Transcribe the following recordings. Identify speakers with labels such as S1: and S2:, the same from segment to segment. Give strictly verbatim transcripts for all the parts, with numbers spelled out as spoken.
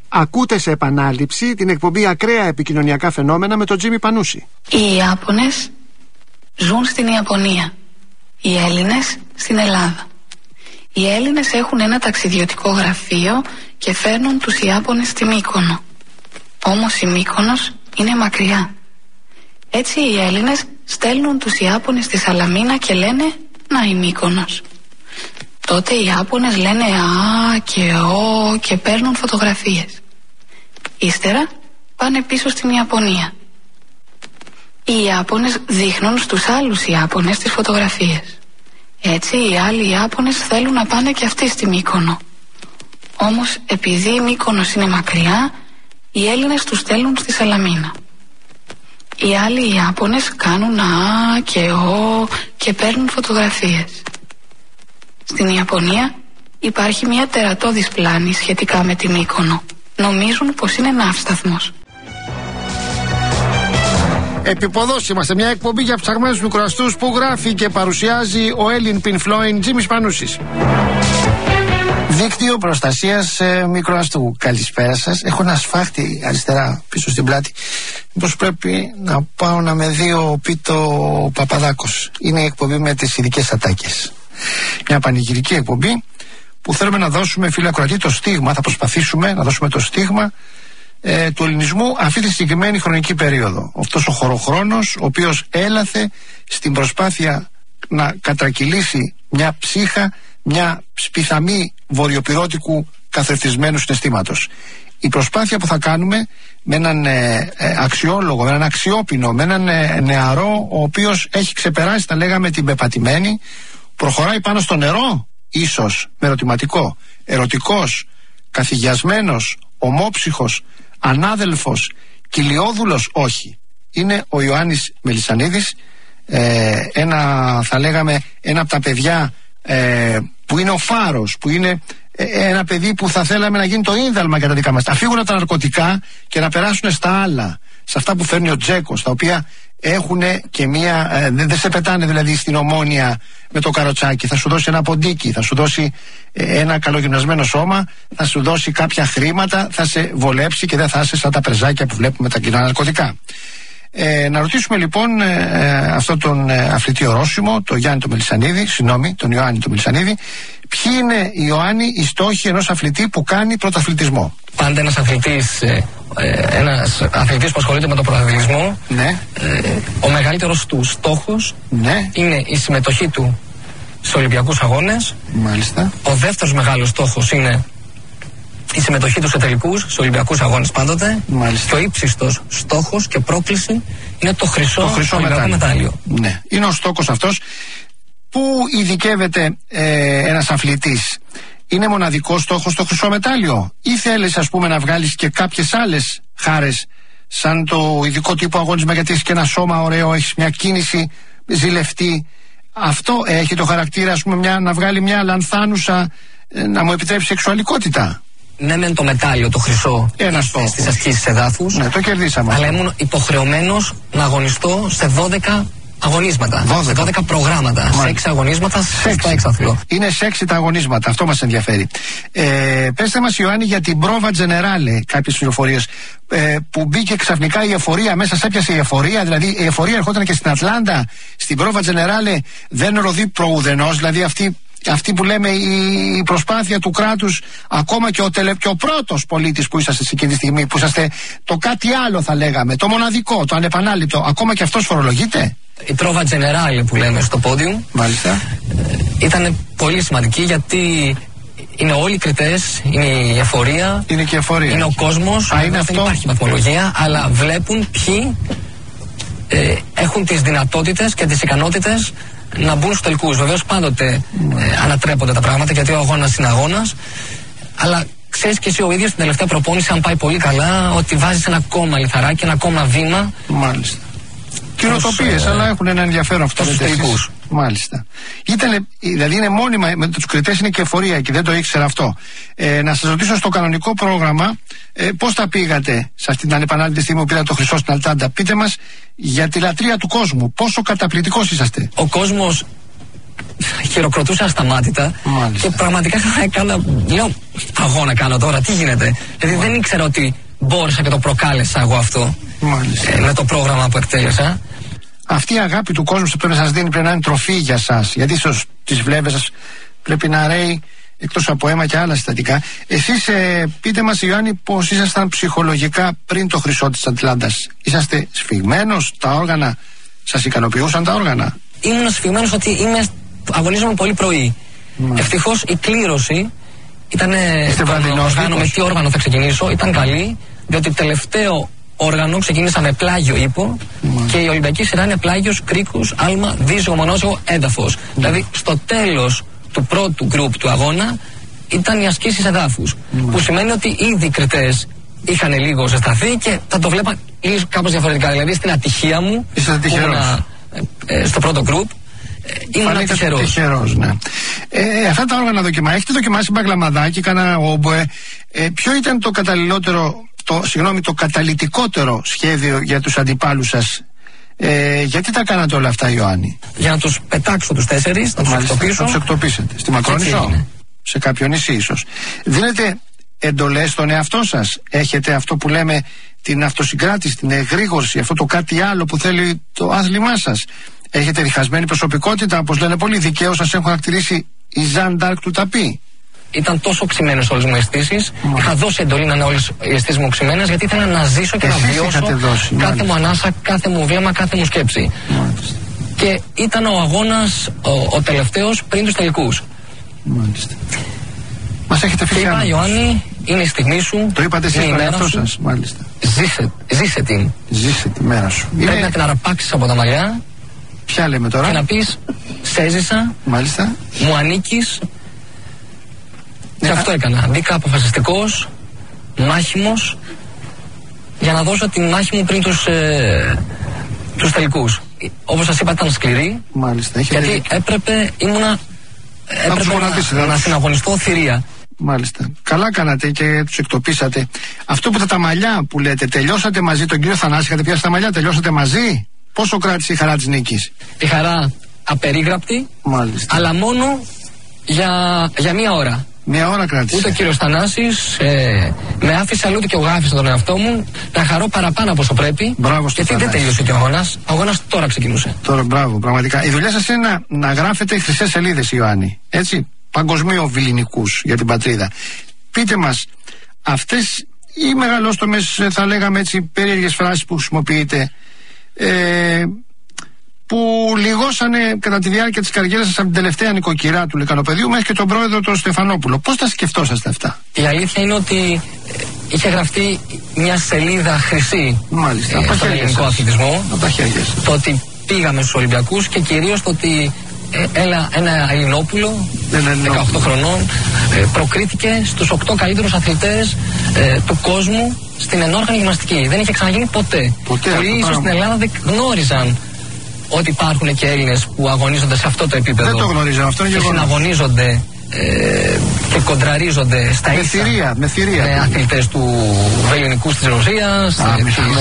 S1: Ακούτε σε επανάληψη την εκπομπή Ακραία Επικοινωνιακά Φαινόμενα με τον Τζίμι Πανούση.
S2: Οι Ιάπωνες ζουν στην Ιαπωνία, οι Έλληνες στην Ελλάδα. Οι Έλληνες έχουν ένα ταξιδιωτικό γραφείο και φέρνουν τους Ιάπωνες στη Μύκονο. Όμως η Μύκονος είναι μακριά. Έτσι οι Έλληνες στέλνουν τους Ιάπωνες στη Σαλαμίνα και λένε «Να η Μύκονος». Τότε οι Ιάπωνες λένε «Α» και «Ω» και παίρνουν φωτογραφίες. Ύστερα πάνε πίσω στην Ιαπωνία. Οι Ιάπωνες δείχνουν στους άλλους Ιάπωνες τις φωτογραφίες. Έτσι οι άλλοι Ιάπωνες θέλουν να πάνε και αυτοί στη Μύκονο. Όμως επειδή η Μύκονος είναι μακριά, οι Έλληνες τους στέλνουν στη Σαλαμίνα. Οι άλλοι Ιάπωνες κάνουν «Α» και «Ω» και παίρνουν φωτογραφίες. Στην Ιαπωνία υπάρχει μια τερατώδης πλάνη σχετικά με τη Μύκονο. Νομίζουν πως είναι ναύσταθμος.
S1: Επιποδός είμαστε, μια εκπομπή για ψαγμένους μικροαστούς που γράφει και παρουσιάζει ο Έλλην Pink Floyd Τζίμις Πανούσης. Δίκτυο προστασίας ε, μικροαστού. Καλησπέρα σας. Έχω ένα σφάχτη αριστερά πίσω στην πλάτη. Μήπως πρέπει να πάω να με δει ο Πίτο Παπαδάκος. Είναι η εκπομπή με τις ειδικές ατάκες. Μια πανηγυρική εκπομπή που θέλουμε να δώσουμε, φίλε ακροατή, το στίγμα. Θα προσπαθήσουμε να δώσουμε το στίγμα ε, του ελληνισμού αυτή τη συγκεκριμένη χρονική περίοδο. Αυτός ο χωροχρόνος ο οποίος έλαθε στην προσπάθεια να κατρακυλήσει μια ψύχα, μια σπιθαμή βορειοπυρώτικου καθρεφτισμένου συναισθήματος. Η προσπάθεια που θα κάνουμε με έναν ε, ε, αξιόλογο, με έναν αξιόπινο, με έναν ε, νεαρό ο οποίος έχει ξεπεράσει, τα λέγαμε, την πεπατημένη, προχωράει πάνω στο νερό, ίσως με ερωτηματικό, ερωτικός, καθηγιασμένος, ομόψυχος, ανάδελφος, κυλιόδουλος, όχι. Είναι ο Ιωάννης Μελισσανίδης, ε, ένα, θα λέγαμε, ένα από τα παιδιά ε, που είναι ο φάρος, που είναι ε, ένα παιδί που θα θέλαμε να γίνει το ίνδαλμα για τα δικά μας. Να φύγουν από τα ναρκωτικά και να περάσουν στα άλλα, σε αυτά που φέρνει ο Τζέκος, τα οποία έχουν και μία, ε, δεν δε σε πετάνε δηλαδή στην Ομόνια με το καροτσάκι. Θα σου δώσει ένα ποντίκι, θα σου δώσει ε, ένα καλογυμνασμένο σώμα, θα σου δώσει κάποια χρήματα, θα σε βολέψει και δεν θα είσαι σαν τα πρεζάκια που βλέπουμε τα κοινά ναρκωτικά. Ε, να ρωτήσουμε λοιπόν ε, αυτόν τον ε, αθλητή ορόσημο, τον Γιάννη τον Μελισσανίδη, συγγνώμη, τον Ιωάννη τον Μελισσανίδη, ποιοι είναι, Ιωάννη, οι στόχοι ενός αθλητή που κάνει πρωταθλητισμό.
S3: Πάντα ένας αθλητής, ε, ένας αθλητής που ασχολείται με τον πρωταθλητισμό, ναι. ε, ο μεγαλύτερος του στόχος, ναι, είναι η συμμετοχή του σε Ολυμπιακούς Αγώνες.
S1: Μάλιστα.
S3: Ο δεύτερος μεγάλος στόχος είναι η συμμετοχή του σε τελικούς, σε Ολυμπιακούς Αγώνες πάντοτε.
S1: Μάλιστα.
S3: Και ο ύψιστος στόχος και πρόκληση είναι το χρυσό,
S1: το χρυσό
S3: Ολυμπιακό μετάλλιο.
S1: Ναι, είναι ο στόχος αυτός. Πού ειδικεύεται ε, ένας αθλητής? Είναι μοναδικός στόχος το χρυσό μετάλλιο, ή θέλεις, ας πούμε, να βγάλεις και κάποιες άλλες χάρες, σαν το ειδικό τύπο αγώνισμα, γιατί έχεις και ένα σώμα ωραίο, έχεις μια κίνηση ζηλευτή? Αυτό έχει το χαρακτήρα, ας πούμε, μια, να βγάλει μια λανθάνουσα, ε, να μου επιτρέψει σεξουαλικότητα?
S3: Ναι, μεν το μετάλλιο, το χρυσό, στις ασκήσεις εδάφους.
S1: Ναι, το κερδίσαμε.
S3: Αλλά ήμουν υποχρεωμένος να αγωνιστώ σε δώδεκα αγωνίσματα. δώδεκα. Σε δώδεκα προγράμματα. Μάλιστα. Σε έξι αγωνίσματα, σε εξαθλό.
S1: Είναι σε έξι τα αγωνίσματα, αυτό μας ενδιαφέρει. Ε, πέστε μας, Ιωάννη, για την πρόβα Τζενεράλε, κάποιες πληροφορίες. Ε, που μπήκε ξαφνικά η εφορία μέσα, σε έπιασε η εφορία. Δηλαδή, η εφορία ερχόταν και στην Ατλάντα. Στην πρόβα Τζενεράλε δεν ροδεί προουδενός. Δηλαδή, αυτή. Αυτή που λέμε η προσπάθεια του κράτους, ακόμα και ο, τελε, και ο πρώτος πολίτης που είσαστε σε εκείνη τη στιγμή, που είσαστε το κάτι άλλο, θα λέγαμε, το μοναδικό, το ανεπανάληπτο, ακόμα και αυτός φορολογείται?
S3: Η πρόβα Τζενεράλε που λέμε στο πόντιου,
S1: μάλιστα,
S3: ε, ήταν πολύ σημαντική, γιατί είναι όλοι οι κριτές, είναι η εφορία,
S1: είναι και η εφορία,
S3: είναι ο κόσμος.
S1: Α, είναι
S3: δεν
S1: αυτό.
S3: Υπάρχει βαθμολογία, αλλά βλέπουν ποιοι ε, έχουν τις δυνατότητες και τις ικανότητες να μπουν στους τελικούς. Βεβαίως πάντοτε mm. ε, ανατρέπονται τα πράγματα, γιατί ο αγώνας είναι αγώνας, αλλά ξέρεις και εσύ ο ίδιος στην τελευταία προπόνηση, αν πάει πολύ καλά, ότι βάζεις ένα ακόμα λιθαράκι, ένα ακόμα βήμα.
S1: Μάλιστα. Καινοτοπίες, ε, αλλά έχουν ένα ενδιαφέρον αυτό στους
S3: τελικούς.
S1: Μάλιστα. Ήτανε, δηλαδή είναι μόνιμα, με τους κριτές είναι και εφορία και δεν το ήξερα αυτό. Ε, να σας ρωτήσω, στο κανονικό πρόγραμμα, ε, πώς τα πήγατε σε αυτή την ανεπανάληπτη στιγμή που πήρατε το χρυσό στην Ατλάντα? Πείτε μας για τη λατρεία του κόσμου. Πόσο καταπληκτικός είσαστε?
S3: Ο κόσμος χειροκροτούσε ασταμάτητα.
S1: Μάλιστα.
S3: Και πραγματικά έκανα, λέω, αγώνα κάνω τώρα, τι γίνεται. Δηλαδή δεν ήξερα ότι μπόρεσα και το προκάλεσα εγώ αυτό ε, με το πρόγραμμα που εκτέλεσα.
S1: Αυτή η αγάπη του κόσμου που πρέπει να σας δίνει πρέπει να είναι τροφή για σας. Γιατί ίσως τις βλέβες σας πρέπει να ρέει εκτός από αίμα και άλλα συστατικά. Εσείς ε, πείτε μας, Ιωάννη, πώς ήσασταν ψυχολογικά πριν το χρυσό της Ατλάντας. Είσαστε σφιγμένος, τα όργανα σας ικανοποιούσαν τα όργανα?
S3: Ήμουν σφιγμένος ότι είμαι, αγωνίζομαι πολύ πρωί. Mm. Ευτυχώς η κλήρωση ήταν. Με τι όργανο θα ξεκινήσω, ήταν καλή, διότι τελευταίο όργανο ξεκίνησα με πλάγιο ύπο mm. και η Ολυμπιακή σειρά είναι πλάγιος, κρίκους, άλμα, δίζυγο, μονόζυγο, έδαφος. Mm. Δηλαδή στο τέλος του πρώτου γκρουπ του αγώνα ήταν οι ασκήσεις εδάφους. Mm. Που σημαίνει ότι ήδη οι κριτές είχαν λίγο ζεσταθεί και θα το βλέπαν λίγο κάπως διαφορετικά. Δηλαδή στην ατυχία μου, που ήμουν ε, στο πρώτο γκρουπ, ήμουν τυχερός.
S1: τυχερός, ναι. Ε, αυτά τα όργανα δοκιμά. Έχετε δοκιμάσει μπαγλαμαδάκι, κανένα όμποε. Ε, ποιο ήταν το καταλληλότερο, το, συγγνώμη, το καταλυτικότερο σχέδιο για τους αντιπάλους σας? Ε, γιατί τα κάνατε όλα αυτά, Ιωάννη?
S3: Για να τους πετάξω τους τέσσερις, να τους εκτοπίσω.
S1: Να τους εκτοπίσετε. Στη Μακρόνισσο, σε κάποιο νησί ίσως. Δίνετε εντολές στον εαυτό σας? Έχετε αυτό που λέμε την αυτοσυγκράτηση, την εγρήγορση, αυτό το κάτι άλλο που θέλει το άθλημά σας? Έχετε διχασμένη προσωπικότητα, όπως λένε πολλοί? Δικαίως σας έχουν χαρακτηρίσει η Ζαν Ντάρκ του ταπί?
S3: Ήταν τόσο οξυμένες όλες μου οι αισθήσεις. Mm. Είχα δώσει εντολή να είναι όλες οι αισθήσεις μου οξυμένες, γιατί ήθελα να ζήσω και εσείς να βιώσω δώσει, κάθε μάλιστα. μου ανάσα, κάθε μου βλέμμα, κάθε μου σκέψη. Μάλιστα. Και ήταν ο αγώνας ο, ο τελευταίος πριν τους τελικούς.
S1: Μάλιστα. Μας έχετε πει.
S3: Και είπα, Ιωάννη, είναι η στιγμή σου.
S1: Το είπατε εσείς στον εαυτό σας, μάλιστα.
S3: Ζήσε, ζήσε την.
S1: Ζήσε τη μέρα σου.
S3: Πρέπει
S1: είναι...
S3: να την αραπάξεις από τα μαλλιά.
S1: Ποια λέμε τώρα?
S3: Και να πεις, σε έζησα,
S1: μάλιστα.
S3: μου ανήκεις.
S1: Ναι,
S3: και αυτό έκανα. Μπήκα αποφασιστικός, μάχημος, για να δώσω τη μάχη μου πριν τους, ε, τους τελικούς. Όπως σας είπα, ήταν σκληρή.
S1: Μάλιστα.
S3: Γιατί δει... έπρεπε, ήμουνα, έπρεπε να, να, να συναγωνιστώ θηρία.
S1: Μάλιστα. Καλά κάνατε και τους εκτοπίσατε. Αυτό που τα, τα μαλλιά που λέτε, τελειώσατε μαζί τον κύριο Θανάση? Είχατε πιάσει τα μαλλιά, τελειώσατε μαζί? Πόσο κράτησε η χαρά της νίκης?
S3: Η χαρά απερίγραπτη.
S1: Μάλιστα.
S3: Αλλά μόνο για, για μία ώρα.
S1: Μία ώρα κράτησε.
S3: Ούτε ο κύριος Θανάσης ε, με άφησε, αλλού και εγώ άφησα τον εαυτό μου να χαρώ παραπάνω από όσο πρέπει.
S1: Μπράβο.
S3: Γιατί δεν τελείωσε και ο αγώνας. Ο αγώνας τώρα ξεκινούσε.
S1: Τώρα, μπράβο, πραγματικά. Η δουλειά σας είναι να, να γράφετε χρυσές σελίδες, Ιωάννη. Έτσι. Παγκοσμίου βιληνικούς για την πατρίδα. Πείτε μας, αυτές οι μεγαλόστομες, θα λέγαμε έτσι, περίεργες φράσεις που χρησιμοποιείτε, ε, που λιγώσανε κατά τη διάρκεια της καριέρας σας από την τελευταία νοικοκυρά του Λυκανοπεδίου μέχρι και τον πρόεδρο τον Στεφανόπουλο. Πώς τα σκεφτόσαστε αυτά?
S3: Η αλήθεια είναι ότι είχε γραφτεί μια σελίδα χρυσή.
S1: Μάλιστα.
S3: ε, στον ελληνικό αθλητισμό. Το ότι πήγαμε στους Ολυμπιακούς και κυρίως το ότι ε, έλα, ένα Ελληνόπουλο δεκαοκτώ χρονών ε, προκρίθηκε στους οκτώ καλύτερους αθλητές ε, του κόσμου στην ενόργανη γυμναστική. Δεν είχε ξαναγίνει ποτέ.
S1: ποτέ
S3: Πολλοί ίσως στην Ελλάδα δεν γνώριζαν ότι υπάρχουν και Έλληνες που αγωνίζονται σε αυτό το επίπεδο.
S1: Δεν το γνωρίζαν, αυτό είναι
S3: και
S1: γεγονός.
S3: συναγωνίζονται ε, και κοντραρίζονται στα
S1: με
S3: ίσα
S1: θηρία, με θηρία,
S3: με αθλητές του Βελληνικούς της Ρωσίας, της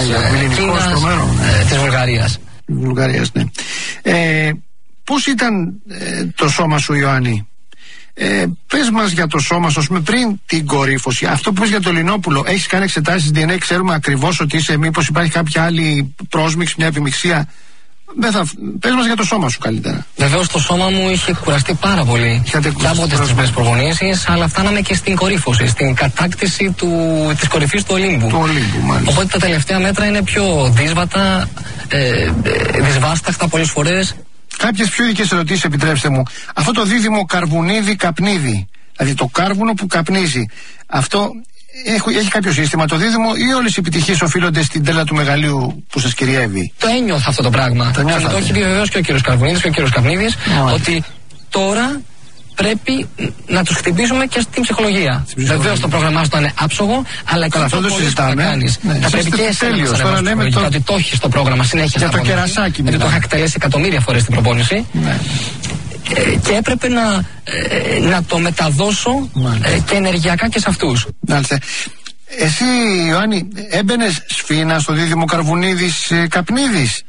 S3: Κίνας, της Βουλγαρίας.
S1: Βουλγαρίας, ναι. Ε, πώς ήταν ε, το σώμα σου, Ιωάννη? Ε, πες μας για το σώμα σου, πούμε, πριν την κορύφωση. Αυτό που πες για το Λινόπουλο, έχεις κάνει εξετάσεις ντι εν έι, ξέρουμε ακριβώς ότι είσαι, μήπως υπάρχει κάποια άλλη πρόσμιξη, μια επιμιξία? Δεν θα... Πες μας για το σώμα σου καλύτερα.
S3: Βεβαίως το σώμα μου είχε κουραστεί πάρα πολύ.
S1: Είχατε
S3: και από τις τρεις προπονήσεις, αλλά φτάναμε και στην κορύφωση, στην κατάκτηση του... της κορυφής του Ολύμπου.
S1: Του Ολύμπου, μάλιστα.
S3: Οπότε τα τελευταία μέτρα είναι πιο δύσβατα, ε, ε, δυσβάσταχτα πολλές φορές.
S1: Κάποιες πιο ειδικές ερωτήσεις, επιτρέψτε μου. Αυτό το δίδυμο καρβουνίδι-καπνίδι, δηλαδή το κάρβουνο που καπνίζει, αυτό έχει, έχει κάποιο σύστημα το δίδυμο, ή όλες οι επιτυχίες οφείλονται στην τρέλα του μεγαλείου που σας κυριεύει?
S3: Το ένιωθα αυτό το πράγμα.
S1: Το,
S3: και το έχει πει βεβαίως και ο κύριος Καρβουνίδης και ο κύριος Καπνίδης, oh. ότι τώρα πρέπει να τους χτυπήσουμε και στην ψυχολογία. Βεβαίως το πρόγραμμά σου είναι άψογο, αλλά και αυτό
S1: το συζητάμε.
S3: Ναι, θα πρέπει και εσένα να
S1: τώρα λέμε το...
S3: ότι το έχεις στο πρόγραμμα συνέχεια.
S1: Για το κερασάκι.
S3: Γιατί το είχα εκτελέσει εκατομμύρια φορές την προπόνηση.
S1: Ναι.
S3: Ε, και έπρεπε να, ε, να το μεταδώσω ε, και ενεργειακά και σε αυτούς.
S1: Μάλιστα. Εσύ, Ιωάννη, έμπαινες σφήνα στο δίδυμο Καρβουνίδης ε, Καπνίδης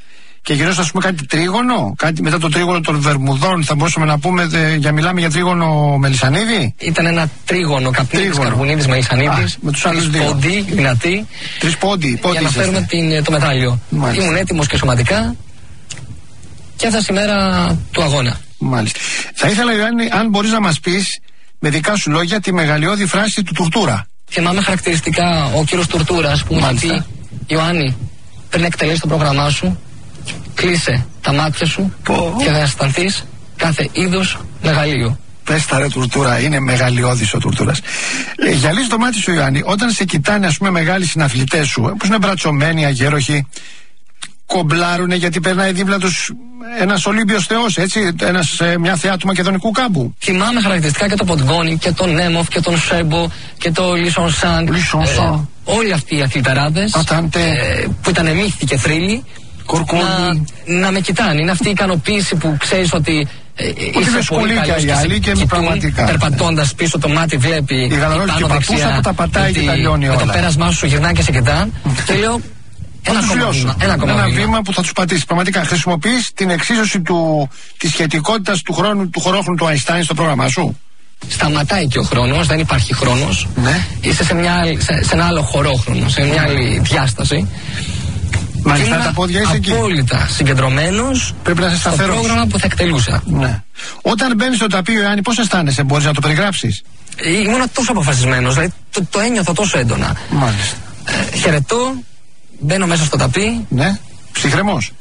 S1: Και γινόταν, ας πούμε, κάτι τρίγωνο, κάτι μετά το τρίγωνο των Βερμουδών, θα μπορούσαμε να πούμε, δε, για μιλάμε για τρίγωνο Μελισσανίδη.
S3: Ήταν ένα τρίγωνο Καπνίδης, Καρβουνίδης, Μελισσανίδης.
S1: Με τους άλλους δύο.
S3: Πόντι, δυνατοί.
S1: Τρεις πόντι, πόντι.
S3: Για να φέρουμε την, το μετάλλιο. Μάλιστα. Ήμουν έτοιμος και σωματικά και έφτασε η μέρα του αγώνα.
S1: Μάλιστα. Θα ήθελα, Ιωάννη, αν μπορείς να μας πεις με δικά σου λόγια τη μεγαλειώδη φράση του Τουρτούρα.
S3: Θυμάμαι χαρακτηριστικά ο κύριος Τουρτούρας που μου είχε πει: Ιωάννη, πριν εκτελέσεις το πρόγραμμά σου, κλείσε τα μάτια σου Πω. και θα αισθανθείς κάθε είδους μεγαλείο.
S1: Πες τα ρε Τουρτούρα, είναι μεγαλειώδης ο Τουρτούρας. ε, Γυαλίζει το μάτι σου, Ιωάννη, όταν σε κοιτάνε, ας πούμε, μεγάλοι συναθλητές σου, που είναι μπρατσωμένοι, αγέροχοι, κομπλάρουνε γιατί περνάει δίπλα τους ένας Ολύμπιος θεός, έτσι, ένας, ε, μια θεά του μακεδονικού κάμπου.
S3: Θυμάμαι χαρακτηριστικά και τον Ποντγκόνη και τον Νέμοφ και τον Σέμπο και τον Λίσον Σάνγκ. Ε, όλοι αυτοί οι αθληταράδες ε, που ήταν μύθοι και θρύλοι να, να με κοιτάνε. Είναι αυτή η ικανοποίηση που ξέρεις ότι ε, είσαι πολύ καλός και, άλλοι και πραγματικά. Περπατώντας πίσω το μάτι βλέπει
S1: η πάνω δεξιά που τα πατάει και τα λιώνει όλα.
S3: Με το πέρασμά σου γυρνάει και σε κοιτάνε και λέω ένα, βήμα, ένα, ένα
S1: βήμα. βήμα που θα τους πατήσει. Πραγματικά χρησιμοποιείς την εξίσωση του, της σχετικότητας του χρόνου, του χωρόχρονου του Αϊνστάιν στο πρόγραμμά σου.
S3: Σταματάει και ο χρόνος, δεν υπάρχει χρόνος.
S1: Ναι.
S3: Είσαι σε, μια, σε, σε ένα άλλο χωρόχρονο, σε μια άλλη διάσταση.
S1: Μάλιστα, τα πόδια είσαι εκεί.
S3: Απόλυτα συγκεντρωμένος.
S1: Πρέπει να είσαι σταθερός
S3: στο πρόγραμμα που θα εκτελούσα.
S1: Ναι. Όταν μπαίνεις στο ταπείο, Ιωάννη, πώς αισθάνεσαι, μπορείς να το περιγράψεις?
S3: Ήμουν τόσο αποφασισμένος, δηλαδή το, το ένιωθα τόσο έντονα.
S1: Μάλιστα.
S3: Ε, χαιρετώ, μπαίνω μέσα στο ταπί.
S1: Ναι, ψυχρεμός.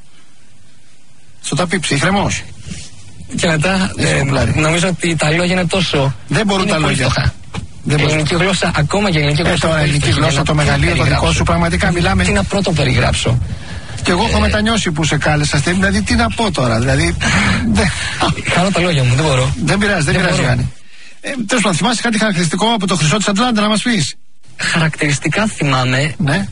S1: Στο ταπί, ψυχρεμός.
S3: Και μετά ε, νομίζω ότι τα λόγια είναι τόσο.
S1: Δεν μπορούν τα λόγια.
S3: Δεν η ελληνική γλώσσα, ακόμα και η ελληνική γλώσσα.
S1: Ε, τώρα, η ελληνική γλώσσα, το μεγαλείο, το δικό σου, πραγματικά μιλάμε.
S3: Τι να πρώτο περιγράψω.
S1: Και εγώ έχω ε... μετανιώσει που σε κάλεσα, δηλαδή τι να πω τώρα, δηλαδή.
S3: Χάνω τα λόγια μου, δεν μπορώ.
S1: Δεν πειράζει, δεν, δεν πειράζει, Γιάννη. Ε, Τέλος πάντων, θυμάσαι κάτι χαρακτηριστικό από το Χρυσό της Ατλάντα να μας πεις?
S3: Χαρακτηριστικά θυμάμαι.
S1: Ναι.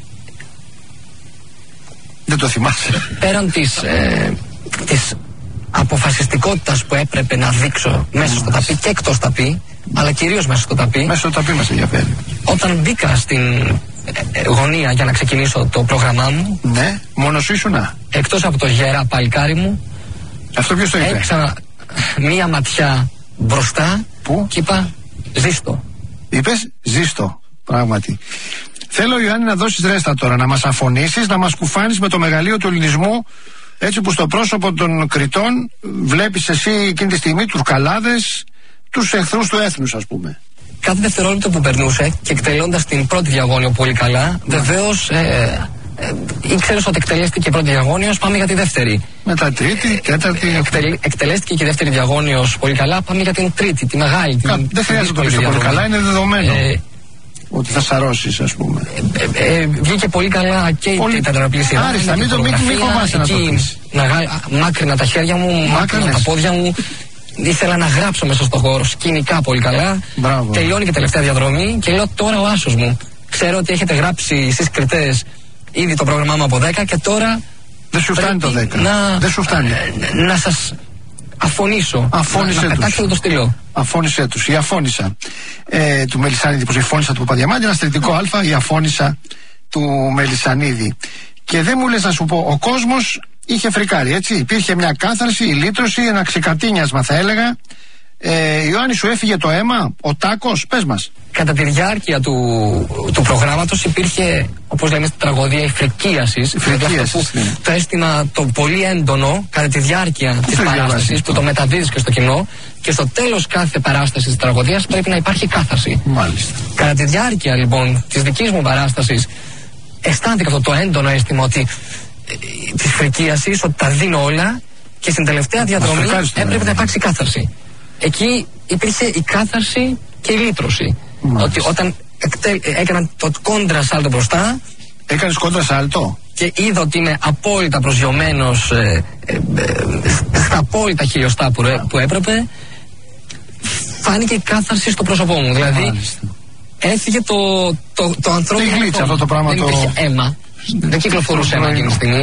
S1: Δεν το θυμάσαι.
S3: Πέραν της, ε, της αποφασιστικότητας που έπρεπε να δείξω μέσα στο ταπί και εκτός ταπί, αλλά κυρίως μέσα στο ταπί.
S1: Μέσα στο ταπί μας ενδιαφέρει.
S3: Όταν μπήκα στην ε, γωνία για να ξεκινήσω το πρόγραμμά μου.
S1: Ναι, μόνος σου ήσουνα.
S3: Εκτός από το γερά παλικάρι μου.
S1: Αυτό ποιος το είπε?
S3: Έξανα μία ματιά μπροστά.
S1: Πού?
S3: Και είπα ζήστο.
S1: Είπες ζήστο, πράγματι. Θέλω, Ιωάννη, να δώσεις ρέστα τώρα, να μας αφωνήσεις, να μας κουφάνεις με το μεγαλείο του ελληνισμού, έτσι που στο πρόσωπο των Κρητών βλέπεις εσύ εκείνη τη στιγμή τους τους εχθρούς του έθνους, ας πούμε.
S3: Κάθε δευτερόλεπτο που περνούσε και εκτελώντας την πρώτη διαγώνιο πολύ καλά, yeah. βεβαίως ε, ε, ήξερες ότι εκτελέστηκε η πρώτη διαγώνιος, πάμε για τη δεύτερη.
S1: Μετά τρίτη, τέταρτη.
S3: Εκτελ, εκτελέστηκε και η δεύτερη διαγώνιος πολύ καλά, πάμε για την τρίτη, τη μεγάλη.
S1: Κα, την, δεν χρειάζεται το πεις πολύ καλά, είναι δεδομένο. Ε, ότι θα σαρώσεις, ας πούμε.
S3: Ε, ε, ε, βγήκε πολύ καλά και πολύ... η τετραπλή σειρά.
S1: Άριστα, μην το μην φοβάσαι να το πεις.
S3: Μάκρινα τα χέρια μου, μάκρινα τα πόδια μου. Ήθελα να γράψω μέσα στον χώρο σκηνικά πολύ καλά.
S1: Μπράβο.
S3: Τελειώνει και τελευταία διαδρομή και λέω τώρα ο άσος μου. Ξέρω ότι έχετε γράψει στις Κριτές ήδη το πρόγραμμά μου από δέκα και τώρα.
S1: Δεν σου φτάνει το δέκα.
S3: Να,
S1: δεν σου φτάνει.
S3: Να, να σας αφωνήσω.
S1: Αφώνησέ
S3: να, να πετάξω το στυλό.
S1: Αφώνησέ τους. Η αφώνησα ε, του Μελισσανίδη, πως η φώνησα του Παπαδιαμάντη, ένα στρατητικό Α, η αφώνησα του Μελισσανίδη. Και δεν μου λες να σου πω, ο κόσμος είχε φρικάρει, έτσι. Υπήρχε μια κάθαρση, η λύτρωση, ένα ξεκατίνιασμα θα έλεγα. Ε, Ιωάννη, σου έφυγε το αίμα, ο τάκος, πες μας.
S3: Κατά τη διάρκεια του, του προγράμματος υπήρχε, όπως λέμε στην τραγωδία, η φρικίαση.
S1: Ναι.
S3: Το αίσθημα το πολύ έντονο κατά τη διάρκεια της παράστασης, που το μεταδίδεις και στο κοινό, και στο τέλος κάθε παράστασης της τραγωδίας πρέπει να υπάρχει κάθαρση.
S1: Μάλιστα.
S3: Κατά τη διάρκεια λοιπόν της δικής μου παράστασης, αισθάνθηκα αυτό το έντονο αίσθημα ότι τη φρικίαση, ότι τα δίνω όλα, και στην τελευταία διαδρομή έπρεπε να υπάρξει κάθαρση. Εκεί υπήρχε η κάθαρση και η λύτρωση. Μάλιστα. Ότι όταν εκτε... έκανα το κόντρα σάλτο μπροστά.
S1: Έκανες κόντρα σάλτο.
S3: Και είδα ότι είμαι απόλυτα προσγειωμένος ε, ε, ε, στα απόλυτα χιλιοστά που, που έπρεπε. Φάνηκε η κάθαρση στο πρόσωπό μου. Δηλαδή Μάλιστα. έφυγε το, το, το ανθρώπινο.
S1: Τι γλίτσα αυτό το πράγμα.
S3: Δεν
S1: το...
S3: υπήρχε αίμα. Δεν κυκλοφορούσε αίμα εκείνη τη στιγμή.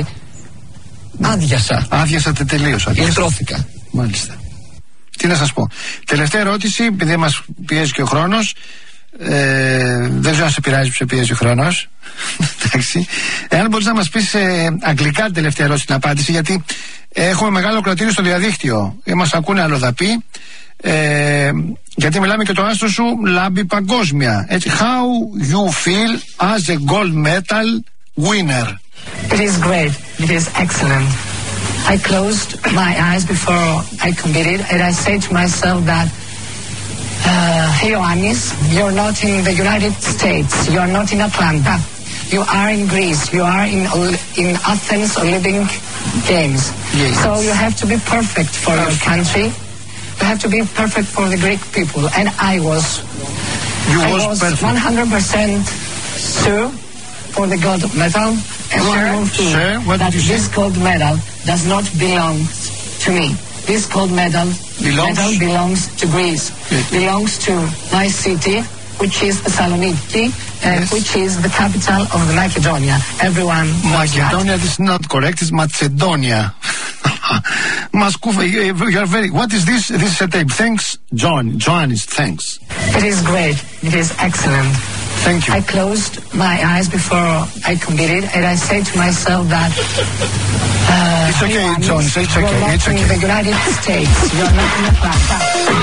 S3: Άδειασα.
S1: Άδειασατε τελείως.
S3: Λυτρώθηκα.
S1: Μάλιστα. Τι να σας πω. Τελευταία ερώτηση, επειδή μας πιέζει και ο χρόνος. Ε, δεν ξέρω αν σε πειράζει που σε πιέζει ο χρόνος. Εντάξει. Εάν μπορείς να μας πεις ε, αγγλικά την τελευταία ερώτηση, την απάντηση, γιατί έχουμε μεγάλο κρατήριο στο διαδίκτυο. Μας ακούνε αλλοδαποί. Ε, γιατί μιλάμε και το άστρο σου λάμπει παγκόσμια. Έτσι, how you feel as a gold medal winner?
S4: It is great. It is excellent. I closed my eyes before I competed, and I said to myself that, uh, hey, Ioannis, you're not in the United States. You're not in Atlanta. You are in Greece. You are in in Athens Olympic Games.
S1: Yes.
S4: So you have to be perfect for your country. You have to be perfect for the Greek people, and I was.
S1: You
S4: I
S1: was,
S4: was
S1: perfect.
S4: one hundred percent sure for the gold medal. And
S1: Sure,
S4: one more thing,
S1: sure. What
S4: that
S1: did you say?
S4: this gold medal does not belong to me. This gold medal,
S1: Belongs?
S4: medal belongs to Greece.
S1: Yes.
S4: Belongs to my city, which is Thessaloniki, and
S1: Yes.
S4: which is the capital of the Macedonia. Everyone knows that.
S1: Macedonia is not correct. It's Macedonia. Maskufa, you are very. What is this? This is a tape. Thanks, John. Johannes, thanks.
S4: It is great. It is excellent.
S1: Thank you.
S4: I closed my eyes before I competed, and I said to myself that. Uh,
S1: It's okay,
S4: Ioannis,
S1: John. It's okay.
S4: You're not
S1: It's
S4: in
S1: okay.
S4: the United States. You're not in Atlanta.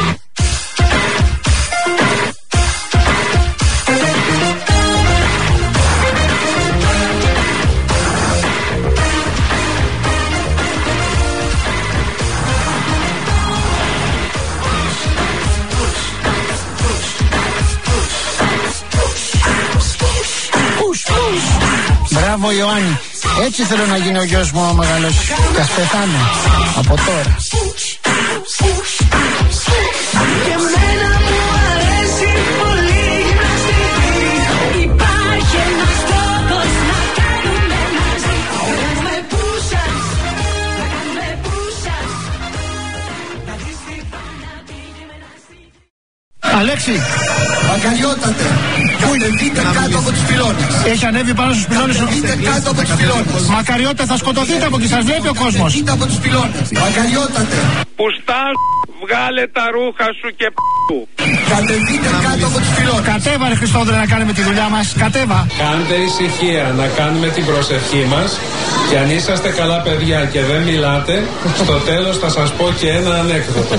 S1: Μπράβο Ιωάννη. Έτσι θέλω να γίνει ο γιος μου ο μεγάλος. Και ας πεθάνω από τώρα.
S5: Και εμένα μου αρέσει πολύ η γυμναστική. Υπάρχει ένας τρόπος να κάνουμε μαζί. Να κάνουμε push-ups, να κάνουμε push-ups. Να δεις τι θάνατη γυμναστική.
S1: Αλέξη,
S6: Αγκαλιότατε, κατεβείτε κάτω από τους πυλώνες.
S1: έχει ανέβει πάνω στους πυλώνες.
S6: Κατεβείτε κάτω από τους πυλώνες.
S1: Μακαριότητα, θα σκοτωθείτε από εκεί, σας βλέπει ο κόσμος.
S6: Κατεβείτε από τους πυλώνες. Αγκαλιότατε,
S7: Πουστά, βγάλε τα ρούχα σου και π***ου.
S6: κατεβείτε κάτω από τους πυλώνες.
S1: Κατέβα ρε Χριστόδουλε να κάνουμε τη δουλειά μας. Κατέβα.
S8: Κάντε ησυχία να κάνουμε την προσευχή μας και αν είσαστε καλά παιδιά και δεν μιλάτε, στο τέλος θα σας πω και ένα ανέκδοτο.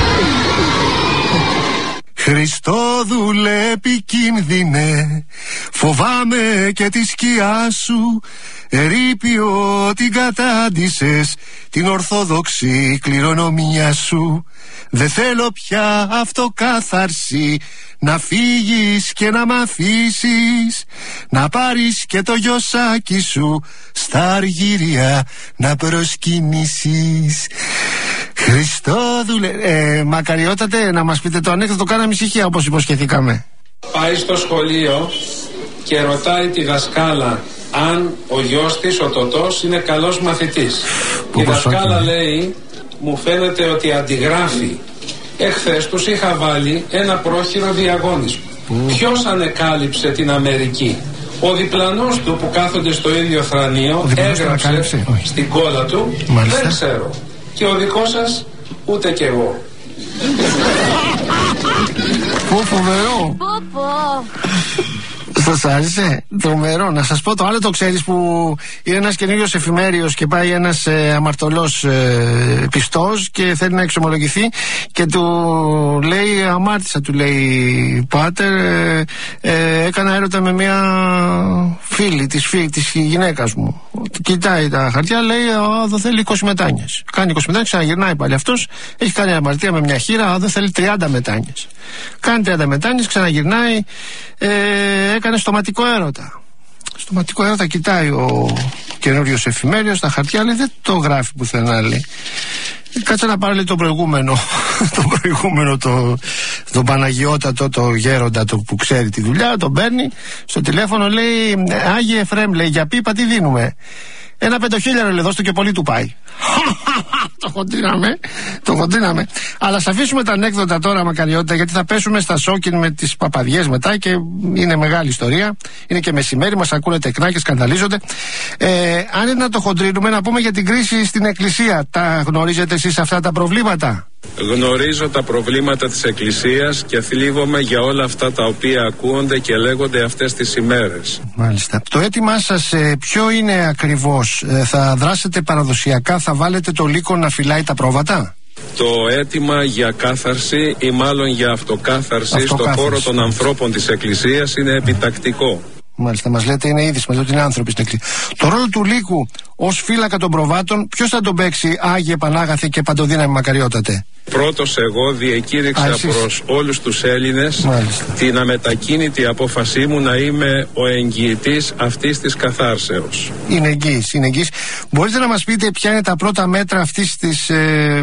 S9: Χριστόδουλε επικίνδυνε, φοβάμαι και τη σκιά σου, ερείπιο την κατάντησες, την ορθόδοξη κληρονομιά σου. Δεν θέλω πια αυτοκάθαρση, να φύγεις και να μ' αφήσεις, να πάρεις και το γιοσάκι σου στα αργύρια να προσκυνήσεις. Χριστόδουλε, ε, μακαριότατε, να μας πείτε το ανέκδοτο, κάναμε ησυχία όπως υποσχεθήκαμε.
S8: Πάει στο σχολείο και ρωτάει τη δασκάλα αν ο γιος της, ο Τωτός, είναι καλός μαθητής.
S9: Που
S8: Η
S9: πως
S8: δασκάλα
S9: όχι.
S8: λέει, μου φαίνεται ότι αντιγράφει. Εχθές τους είχα βάλει ένα πρόχειρο διαγώνισμα. Ποιος ανεκάλυψε την Αμερική? Ο διπλανός του που κάθονται στο ίδιο θρανείο
S9: διπλανός τον ανακάλυψε?
S8: έγραψε
S9: Όχι.
S8: στην κόλλα του.
S9: Μάλιστα.
S8: Δεν ξέρω. Και ο δικός σας ούτε κι εγώ.
S1: Πω φοβερό. Σας άρεσε? Τρομερό. Να σας πω το άλλο, το ξέρεις, που είναι ένας καινούριος εφημέριος και πάει ένας ε, αμαρτωλός ε, πιστός και θέλει να εξομολογηθεί και του λέει, αμάρτησα, του λέει, πάτερ, ε, ε, έκανα έρωτα με μια φίλη της, φίλη, της γυναίκας μου. Κοιτάει τα χαρτιά, λέει, α, δεν θέλει είκοσι μετάνιες. Κάνει είκοσι μετάνιες, ξαναγυρνάει πάλι αυτός, έχει κάνει αμαρτία με μια χείρα, α, δεν θέλει τριάντα μετάνιες. Κάνει τριάντα μετάνιες, ξαναγυρνάει, ε, έκανε στοματικό έρωτα. Στοματικό έρωτα, κοιτάει ο καινούριος εφημέριος τα χαρτιά, λέει, δεν το γράφει πουθενά, λέει. Κάτσε να πάρει, λέει, το προηγούμενο, το προηγούμενο, το, το Παναγιώτατο, το γέροντα, το που ξέρει τη δουλειά, τον παίρνει στο τηλέφωνο, λέει, Άγιε Εφραίμ, λέει, για πίπα τι δίνουμε? Ένα πεντοχίλιαρο, λέει, δώστε και πολύ του πάει. Το χοντρίναμε, το χοντρίναμε. Αλλά ας αφήσουμε τα ανέκδοτα τώρα, μακαριότητα, γιατί θα πέσουμε στα σόκιν με τις παπαδιές μετά και είναι μεγάλη ιστορία. Είναι και μεσημέρι, μας ακούνε τεκνά και σκανδαλίζονται. Ε, αν είναι να το χοντρίνουμε, να πούμε για την κρίση στην Εκκλησία. Τα γνωρίζετε εσείς αυτά τα προβλήματα?
S8: Γνωρίζω τα προβλήματα της Εκκλησίας και θλίβομαι για όλα αυτά τα οποία ακούονται και λέγονται αυτές τις ημέρες.
S1: Μάλιστα. Το αίτημά σας ε, ποιο είναι ακριβώς? Ε, θα δράσετε παραδοσιακά, θα βάλετε το λύκο να φυλάει τα πρόβατα?
S8: Το αίτημα για κάθαρση ή μάλλον για αυτοκάθαρση,
S1: αυτοκάθαρση.
S8: στο χώρο των ανθρώπων της Εκκλησίας είναι επιτακτικό.
S1: Μάλιστα, μας λέτε είναι είδηση, μας λέτε ότι είναι άνθρωποι στην Εκκλησία. Το ρόλο του λύκου ως φύλακα των προβάτων, ποιος θα τον παίξει, Άγιε Πανάγαθε και Παντοδύναμη Μακαριότατε?
S8: Πρώτος εγώ διεκήρυξα προς όλους τους Έλληνες Μάλιστα. την αμετακίνητη απόφασή μου να είμαι ο εγγυητής αυτής της καθάρσεως.
S1: Είναι εγγύης, είναι εγγύης. Μπορείτε να μας πείτε ποια είναι τα πρώτα μέτρα αυτής της, ε,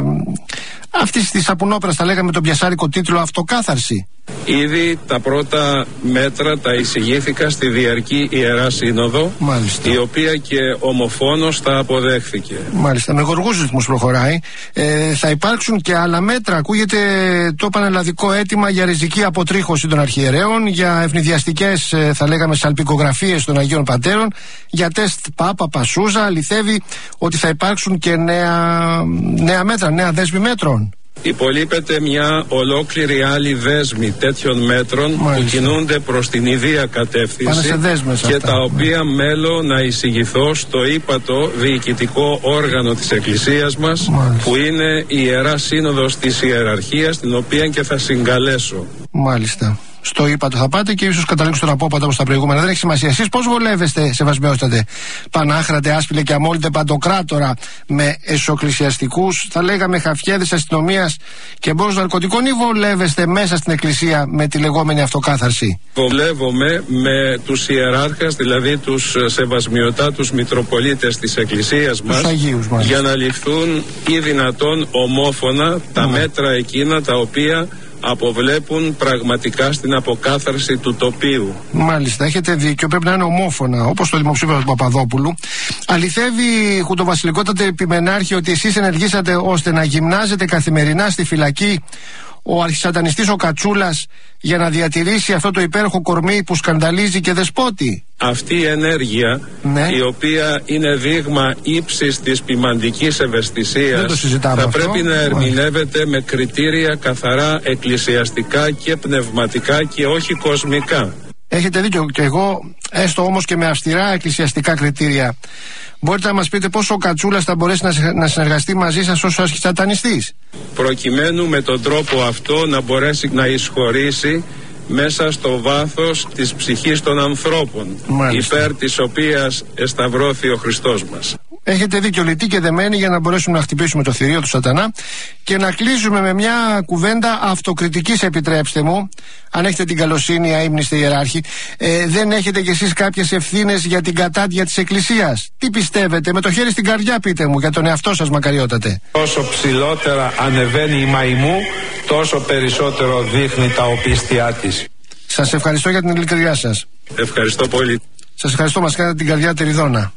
S1: αυτής της απουνόπερας, θα λέγαμε τον πιασάρικο τίτλο αυτοκάθαρση?
S8: Ήδη τα πρώτα μέτρα τα εισηγήθηκα στη Διαρκή Ιερά Σύνοδο, Μάλιστα. η οποία και ομοφόνος τα αποδέχθηκε.
S1: Μάλιστα, με γοργούς ρυθμούς προχωράει. Ε, θα υπάρξουν και άλλα μέτρα. Ακούγεται το πανελλαδικό αίτημα για ριζική αποτρίχωση των αρχιερέων, για ευνηδιαστικές, ε, θα λέγαμε, σαλπικογραφίες των Αγίων Πατέρων, για τεστ Πάπα Πασούζα. Αληθεύει ότι θα υπάρξουν και νέα, νέα μέτρα, νέα δέσμη μέτρων?
S8: Υπολείπεται μια ολόκληρη άλλη δέσμη τέτοιων μέτρων Μάλιστα. που κινούνται προς την ιδία κατεύθυνση και αυτά. τα οποία μέλω να εισηγηθώ στο ύπατο διοικητικό όργανο της Εκκλησίας μας Μάλιστα. που είναι η Ιερά Σύνοδος της Ιεραρχίας, την οποία και θα συγκαλέσω.
S1: Μάλιστα. Στο ύπατο θα πάτε και ίσως καταλήξουν στον απόπατο όπως τα προηγούμενα. Δεν έχει σημασία. Εσείς πώς βολεύεστε, σεβασμιότατε, Πανάχρατε, άσπηλε και αμόλυτε παντοκράτορα με εσωκλησιαστικούς, θα λέγαμε, χαφιέδες αστυνομίας και εμπόρους ναρκωτικών, ή βολεύεστε μέσα στην Εκκλησία με τη λεγόμενη αυτοκάθαρση?
S8: Βολεύομαι με τους ιεράρχες, δηλαδή τους σεβασμιωτάτους μητροπολίτες της Εκκλησίας μας,
S1: Αγίους,
S8: για να ληφθούν ή δυνατόν ομόφωνα τα mm. μέτρα εκείνα τα οποία αποβλέπουν πραγματικά στην αποκάθαρση του τοπίου.
S1: Μάλιστα, έχετε δίκιο, πρέπει να είναι ομόφωνα, όπως το δημοψήφισμα του Παπαδόπουλου. Αληθεύει, Χουντοβασιλικότατε Επιμενάρχη, ότι εσείς ενεργήσατε ώστε να γυμνάζεται καθημερινά στη φυλακή ο αρχισατανιστής ο Κατσούλας για να διατηρήσει αυτό το υπέροχο κορμί που σκανδαλίζει και δεσπότη?
S8: Αυτή η ενέργεια, ναι. η οποία είναι δείγμα ύψης της ποιμαντικής ευαισθησίας, θα
S1: αυτό.
S8: πρέπει να ερμηνεύεται με κριτήρια καθαρά εκκλησιαστικά και πνευματικά και όχι κοσμικά.
S1: Έχετε δίκιο, και εγώ, έστω όμως και με αυστηρά εκκλησιαστικά κριτήρια. Μπορείτε να μας πείτε πόσο ο Κατσούλας θα μπορέσει να συνεργαστεί μαζί σας ως αρχισατανιστής?
S8: Προκειμένου με τον τρόπο αυτό να μπορέσει να εισχωρήσει μέσα στο βάθος της ψυχής των ανθρώπων, Μάλιστα. υπέρ της οποίας εσταυρώθη ο Χριστός μας.
S1: Έχετε δίκιο, λυτοί και δεμένοι, για να μπορέσουμε να χτυπήσουμε το θηρίο του σατανά. Και να κλείσουμε με μια κουβέντα αυτοκριτικής, επιτρέψτε μου, αν έχετε την καλοσύνη, αείμνηστε ιεράρχη. Ε, δεν έχετε κι εσείς κάποιες ευθύνες για την κατάντια της Εκκλησίας? Τι πιστεύετε, με το χέρι στην καρδιά πείτε μου, για τον εαυτό σας, μακαριότατε.
S8: Όσο ψηλότερα ανεβαίνει η μαϊμού, τόσο περισσότερο δείχνει τα οπίστια της.
S1: Σας ευχαριστώ για την ειλικρινιά σας.
S8: Ευχαριστώ πολύ.
S1: Σας ευχαριστώ, μας κάνετε την καρδιά τεριδώνα.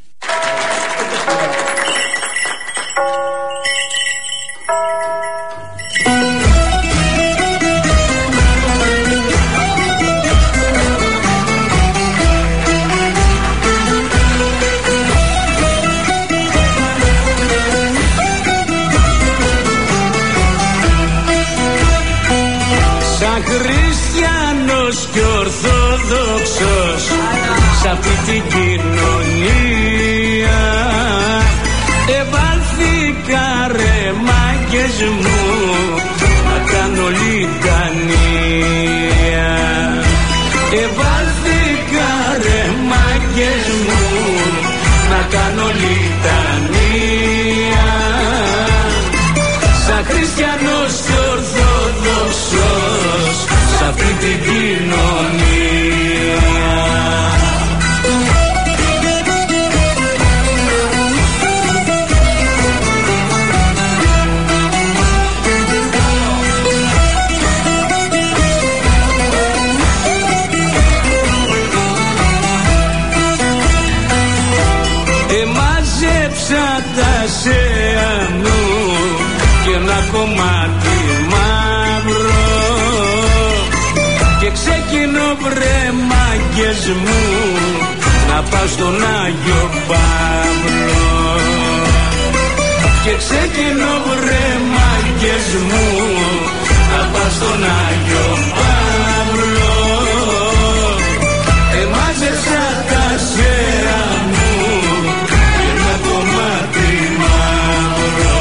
S5: Χριστιανός και Ορθόδοξος σ' αυτή την κοινωνία ευάλθηκα ρε μάγκες μου να κάνω λιτανία. Ευάλθηκα ρε μάγκες μου να κάνω λιτανία. Σαν χριστιανός και Ορθόδοξος σ' αυτή την κοινωνία. Εμάζεψα τα σέα και ένα κομμάτι μαύρο και ξεκινώ βρε μάγκες μου να πάω στον Άγιο Παύλο και ξεκινώ βρε μάγκες μου να πάω στον Άγιο Παύλο εμάζεψα τα σέρα μου και ένα κομμάτι μαύρο.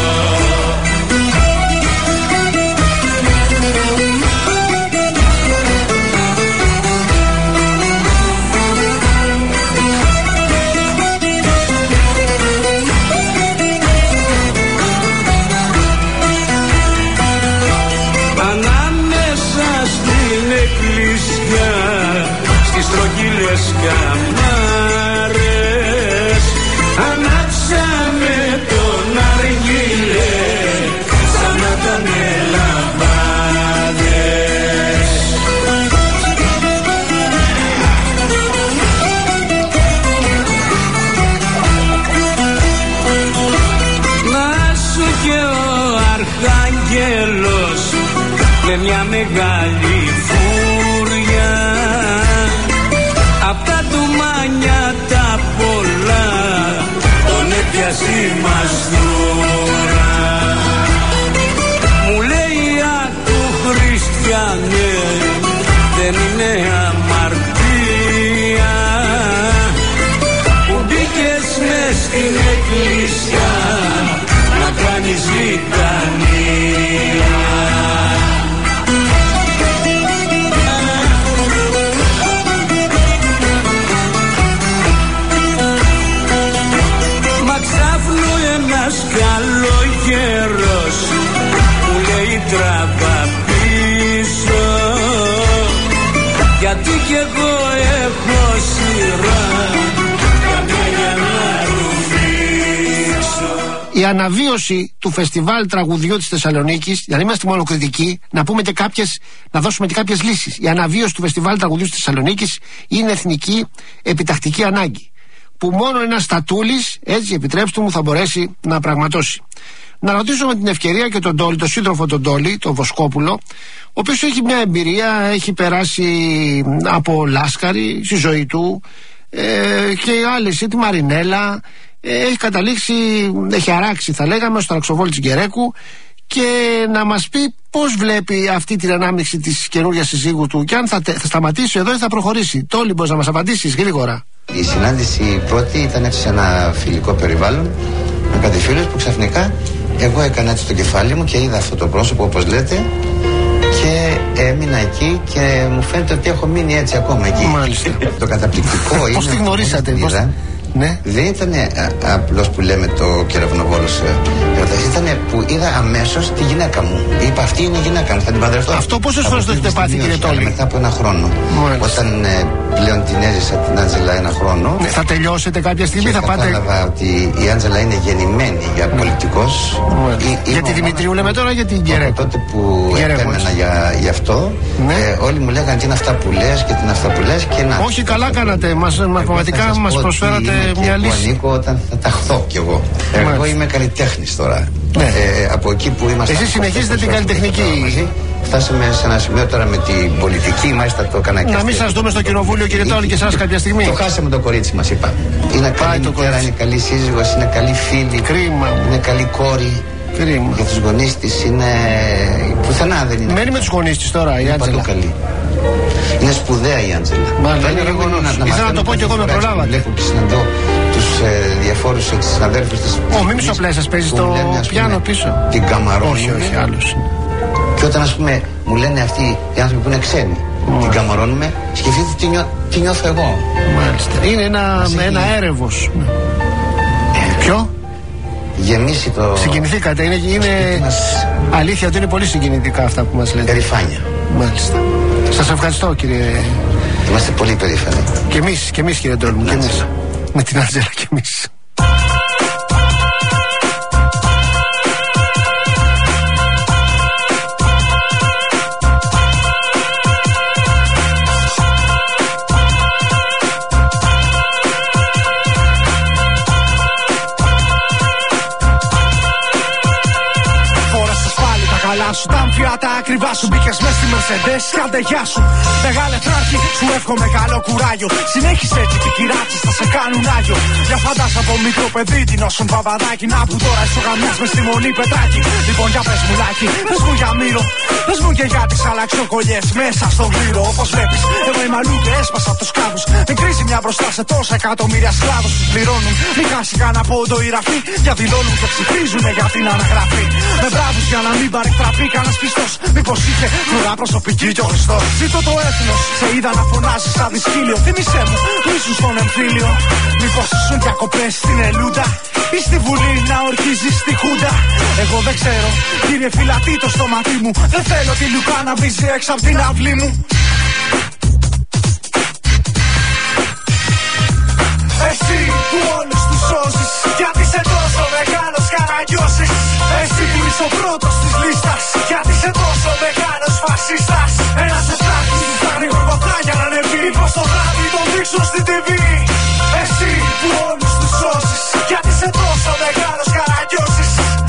S5: Στρογγύλες καμάρες ανάψαμε τον αργύλε σαν να ήταν λαμπάδες. Να σου και ο Αρχάγγελος με μια μεγάλη φούρια απ' τα τουμάνια τα πολλά τον έπιασε η μαστούρα. Μου λέει άκου Χριστιανέ δεν είναι αμαρτία που μπήκες μες στην εκκλησιά να κάνεις λιτανία. Καλογέρος μου λέει τραβά πίσω γιατί κι εγώ έχω σειρά καμιά για να ρουφήξω.
S1: Η αναβίωση του φεστιβάλ τραγουδιού της Θεσσαλονίκης, για να είμαστε μόνο κριτικοί, να πούμε και κάποιες, να δώσουμε και κάποιες λύσεις. Η αναβίωση του φεστιβάλ τραγουδιού της Θεσσαλονίκης είναι εθνική επιτακτική ανάγκη, που μόνο ένας Στατούλης, έτσι επιτρέψτε μου, θα μπορέσει να πραγματώσει. Να ρωτήσω με την ευκαιρία και τον Τόλι, τον σύντροφο τον Τόλι, τον Βοσκόπουλο, ο οποίος έχει μια εμπειρία, έχει περάσει από Λάσκαρη στη ζωή του ε, και άλλες, τη Μαρινέλα, ε, έχει καταλήξει, έχει αράξει θα λέγαμε στο Ταραξοβόλι της Γκερέκου, και να μας πει πώς βλέπει αυτή την ανάμειξη της καινούργιας συζύγου του και αν θα, θα σταματήσει εδώ ή θα προχωρήσει. Τόλι, μπορείς να μας απαντήσεις γρήγορα?
S10: Η συνάντηση πρώτη ήταν έτσι σε ένα φιλικό περιβάλλον με κάτι φίλους που ξαφνικά εγώ έκανα έτσι το κεφάλι μου και είδα αυτό το πρόσωπο όπως λέτε και έμεινα εκεί και μου φαίνεται ότι έχω μείνει έτσι ακόμα εκεί.
S1: Μάλιστα.
S10: Το καταπληκτικό είναι...
S1: Πώς τη γνωρίσατε? Πώς... Ναι.
S10: Δεν ήταν απλώς που λέμε το κεραυνοβόλος, ήταν που είδα αμέσως τη γυναίκα μου. Είπα αυτή είναι η γυναίκα μου, θα την παντρευτώ.
S1: Αυτό πόσες φορές το έχετε πάθει, κύριε Τόλι?
S10: Μετά από ένα χρόνο. Μάλιστα. Όταν ε, πλέον την έζησα την Άντζελα ένα χρόνο.
S1: Ναι, θα τελειώσετε κάποια στιγμή, θα πάτε?
S10: Κατάλαβα ότι η Άντζελα είναι γεννημένη για ναι. πολιτικός.
S1: Ή, για τη Δημητρίου λέμε τώρα, για την Γκερέκο?
S10: Τότε που επέμενα για, για αυτό, ναι. ε, όλοι μου λέγανε τι είναι αυτά που λες και τι είναι αυτά που λες και να.
S1: Όχι, καλά κάνατε. Μας, πραγματικά μας προσφέρατε μια λύση.
S10: Εγώ ανήκω όταν θα ταχθώ κι εγώ.
S1: Μάλιστα.
S10: Εγώ είμαι καλλιτέχνης τώρα.
S1: Ναι.
S10: Ε, από εκεί που είμαστε.
S1: Εσείς συνεχίζετε την καλλιτεχνική.
S10: Φτάσαμε σε ένα σημείο τώρα με την πολιτική, μάλιστα το έκανα και.
S1: Να μην σας δούμε στο κοινοβούλιο, κύριε Τόλι, και εσάς κάποια στιγμή.
S10: Το χάσαμε το κορίτσι μας, είπα. Είναι καλή μητέρα, είναι καλή σύζυγος, είναι καλή φίλη.
S1: Κρίμα.
S10: Είναι καλή κόρη.
S1: Κρίμα.
S10: Για τους γονείς της είναι. Πουθενά δεν είναι.
S1: Μένει με τους γονείς της τώρα η Άντζελα.
S10: Καλή. Είναι σπουδαία η Άντζελα.
S1: Μάλιστα. Ήθελα να το πω και εγώ, με προλάβατε.
S10: Βλέπω και συναντώ τους ε, διαφόρους συναδέλφους της.
S1: Ω, μη μισοπλέσας, παίζει το πιάνο πίσω.
S10: Την Καμαρώνουμε.
S1: Όχι, όχι, άλλος.
S10: Και όταν ας πούμε μου λένε αυτοί οι άνθρωποι που είναι ξένοι, mm. την Καμαρώνουμε, σκεφτείτε τι, νιώ, τι νιώθω εγώ.
S1: Μάλιστα. Είναι ένα, με ένα έρευος. Ε, Ποιο?
S10: Γεμίσει το.
S1: Συγκινηθήκατε. Είναι, είναι μας... αλήθεια ότι είναι πολύ συγκινητικά αυτά που μας λέτε.
S10: Περηφάνεια.
S1: Μάλιστα. Σας ευχαριστώ, κύριε.
S10: Είμαστε πολύ περήφανοι.
S1: Και εμείς, και εμείς, κύριε Τόλι μου, και εμείς. Με την Άντζελα και εμείς.
S11: όλα τα ακριβά σου. Μπήκες μες στη Mercedes, κάντε γεια σου. Μεγάλε φράχη, σου εύχομαι καλό κουράγιο. Συνέχισε έτσι τι κυράτσες, θα σε κάνουν άγιο. Για φαντάσου από μικρό παιδί την όσον παπαδάκι. Να που τώρα είσαι ο γαμιάς μες στη μονή πετράκι. Λοιπόν για πες μου λάκι, πες μου για μύρο. Πες μου και για τις αλλαξοκολλιές μέσα στον γύρο. Όπως βλέπεις, εγώ είμαι αλλού και έσπασα από τους κάβους. Δεν κρίζει μια μπροστά σε τόσα εκατομμύρια σκλάβους που πληρώνουν. Μην χάσει κανένα πόντο η ραφή. Για δηλώνουν και ψηφίζουνε για την αναγραφή. Με μπράβους για να μην παρεκτραπεί κανένας πιστός. Μήπως είχε φρουρά προσωπική κι ο Χριστός. Ζήτω το έθνος, σε είδα να φωνάζεις σαν δυσκύλιο. Θύμησέ μου, που ήσουν στον εμφύλιο. Μήπως ήσουν διακοπές στην Ελούντα ή στη Βουλή να ορκίζεις τη Χούντα. Εγώ δεν ξέρω, κύριε φυλατή το στόματί μου. Δεν θέλω τη Λουκά να βρίζει έξω απ' την αυλή μου. Εσύ που όλους τους σώζεις, γιατί είσαι τόσο μεγάλος καραγκιόζης. Εσύ που είσαι ο πρώτος της λίστας, γιατί είσαι τόσο μεγάλος φασίστας. Ένας τετράχης του φτάνει γοργοθά για να ανεβεί. Πως το βράδυ τον δείξουν στην τι βι. Εσύ που όλους τους σώζεις, γιατί είσαι τόσο μεγάλος καραγκιόζης.